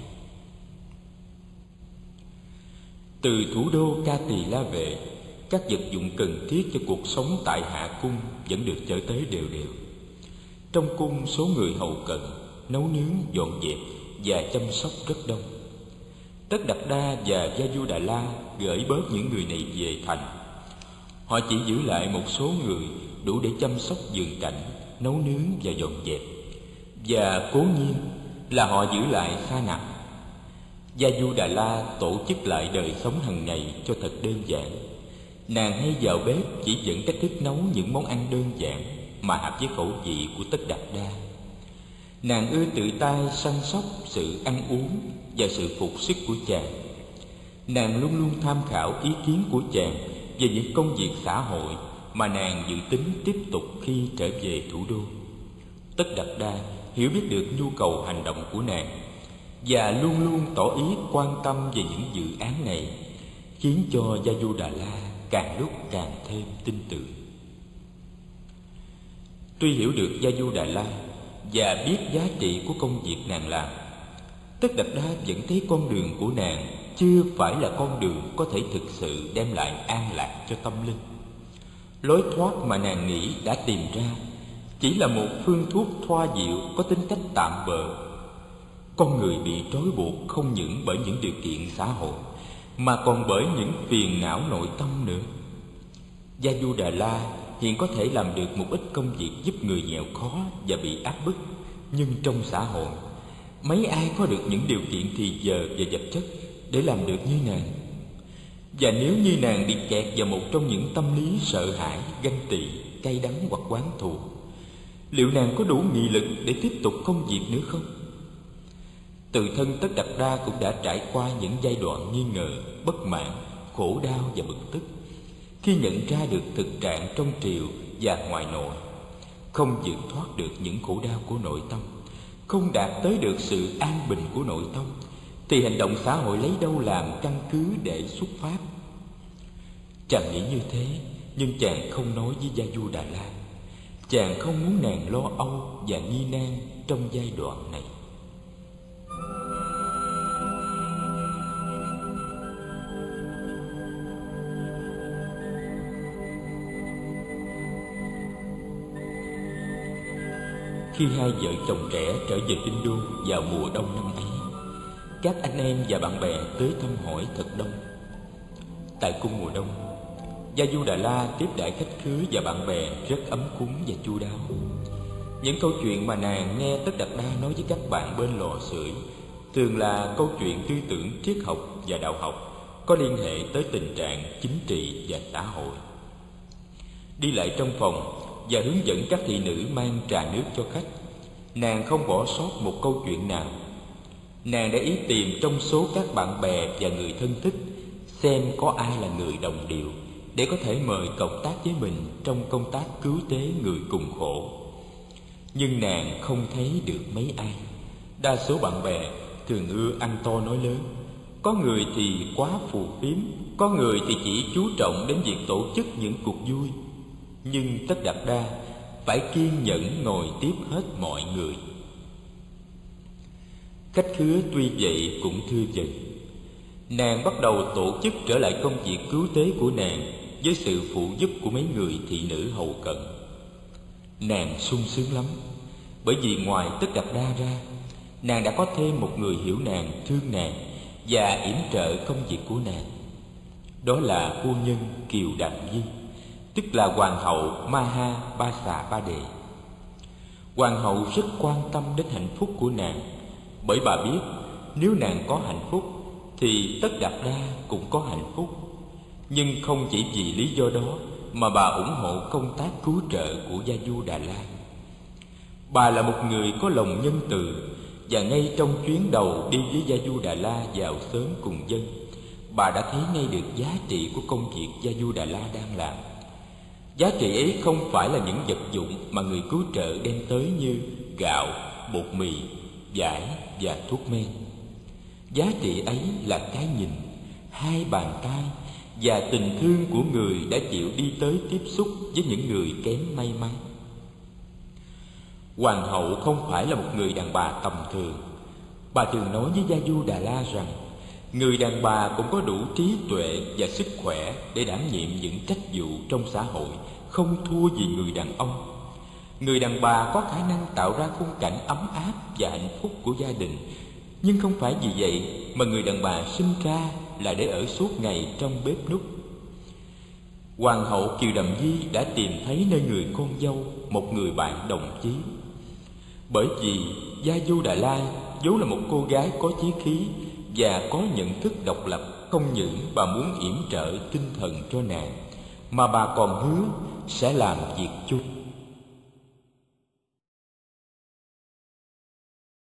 Từ thủ đô Ca Tỳ La Vệ, các vật dụng cần thiết cho cuộc sống tại Hạ Cung vẫn được chở tới đều đều. Trong cung, số người hầu cận, nấu nướng, dọn dẹp và chăm sóc rất đông. Tất Đạt Đa và Gia Du Đà La gửi bớt những người này về thành. Họ chỉ giữ lại một số người đủ để chăm sóc vườn cảnh, nấu nướng và dọn dẹp. Và cố nhiên là họ giữ lại Sa Nặc. Gia Du Đà La tổ chức lại đời sống hàng ngày cho thật đơn giản. Nàng hay vào bếp chỉ dẫn cách thức nấu những món ăn đơn giản mà hợp với khẩu vị của Tất Đạt Đa. Nàng ưa tự tay săn sóc sự ăn uống và sự phục sức của chàng. Nàng luôn luôn tham khảo ý kiến của chàng về những công việc xã hội mà nàng dự tính tiếp tục khi trở về thủ đô. Tất Đạt Đa hiểu biết được nhu cầu hành động của nàng và luôn luôn tỏ ý quan tâm về những dự án này, khiến cho Gia Du Đà La càng lúc càng thêm tin tưởng. Tuy hiểu được Gia Du Đà La và biết giá trị của công việc nàng làm, Tất Đạt Đa vẫn thấy con đường của nàng chưa phải là con đường có thể thực sự đem lại an lạc cho tâm linh. Lối thoát mà nàng nghĩ đã tìm ra chỉ là một phương thuốc thoa dịu có tính cách tạm bợ. Con người bị trói buộc không những bởi những điều kiện xã hội mà còn bởi những phiền não nội tâm nữa. Gia Du Đà La hiện có thể làm được một ít công việc giúp người nghèo khó và bị áp bức, nhưng trong xã hội mấy ai có được những điều kiện thì giờ và vật chất để làm được như nàng. Và nếu như nàng bị kẹt vào một trong những tâm lý sợ hãi, ganh tị, cay đắng hoặc oán thù, liệu nàng có đủ nghị lực để tiếp tục công việc nữa không? Tự thân Tất Đạt Đa cũng đã trải qua những giai đoạn nghi ngờ, bất mãn, khổ đau và bực tức khi nhận ra được thực trạng trong triều và ngoài nội, không vượt thoát được những khổ đau của nội tâm, không đạt tới được sự an bình của nội tâm, thì hành động xã hội lấy đâu làm căn cứ để xuất phát? Chàng nghĩ như thế, nhưng chàng không nói với Gia Du Đà La. Chàng không muốn nàng lo âu và nghi nan trong giai đoạn này. Khi hai vợ chồng trẻ trở về Kinh Đô vào mùa đông năm ấy, các anh em và bạn bè tới thăm hỏi thật đông. Tại cung mùa đông, Gia Du Đà La tiếp đãi khách khứa và bạn bè rất ấm cúng và chu đáo. Những câu chuyện mà nàng nghe Tất Đạt Đa nói với các bạn bên lò sưởi thường là câu chuyện tư tưởng triết học và đạo học, có liên hệ tới tình trạng chính trị và xã hội. Đi lại trong phòng và hướng dẫn các thị nữ mang trà nước cho khách, nàng không bỏ sót một câu chuyện nào. Nàng đã ý tìm trong số các bạn bè và người thân thích xem có ai là người đồng điệu để có thể mời cộng tác với mình trong công tác cứu tế người cùng khổ. Nhưng nàng không thấy được mấy ai. Đa số bạn bè thường ưa ăn to nói lớn, có người thì quá phù phiếm, có người thì chỉ chú trọng đến việc tổ chức những cuộc vui. Nhưng Tất Đạt Đa phải kiên nhẫn ngồi tiếp hết mọi người. Khách khứa tuy vậy cũng thưa dần. Nàng bắt đầu tổ chức trở lại công việc cứu tế của nàng với sự phụ giúp của mấy người thị nữ hầu cận. Nàng sung sướng lắm, bởi vì ngoài Tất Đạt Đa ra, nàng đã có thêm một người hiểu nàng, thương nàng và yểm trợ công việc của nàng. Đó là phu nhân Kiều Đàm Nhi, tức là hoàng hậu Maha Ba Xà Ba Đề. Hoàng hậu rất quan tâm đến hạnh phúc của nàng, bởi bà biết nếu nàng có hạnh phúc thì Tất Đạt Đa cũng có hạnh phúc. Nhưng không chỉ vì lý do đó mà bà ủng hộ công tác cứu trợ của Gia Du Đà La. Bà là một người có lòng nhân từ, và ngay trong chuyến đầu đi với Gia Du Đà La vào xóm cùng dân, bà đã thấy ngay được giá trị của công việc Gia Du Đà La đang làm. Giá trị ấy không phải là những vật dụng mà người cứu trợ đem tới như gạo, bột mì, vải và thuốc men. Giá trị ấy là cái nhìn, hai bàn tay và tình thương của người đã chịu đi tới tiếp xúc với những người kém may mắn. Hoàng hậu không phải là một người đàn bà tầm thường. Bà thường nói với Gia Du Đà La rằng người đàn bà cũng có đủ trí tuệ và sức khỏe để đảm nhiệm những trách vụ trong xã hội, không thua gì người đàn ông. Người đàn bà có khả năng tạo ra khung cảnh ấm áp và hạnh phúc của gia đình, nhưng không phải vì vậy mà người đàn bà sinh ra là để ở suốt ngày trong bếp núc. Hoàng hậu Kiều Đàm Di đã tìm thấy nơi người con dâu một người bạn đồng chí. Bởi vì Gia Du Đà La vốn là một cô gái có chí khí và có nhận thức độc lập. Không những bà muốn yểm trợ tinh thần cho nàng, mà bà còn hứa sẽ làm việc cho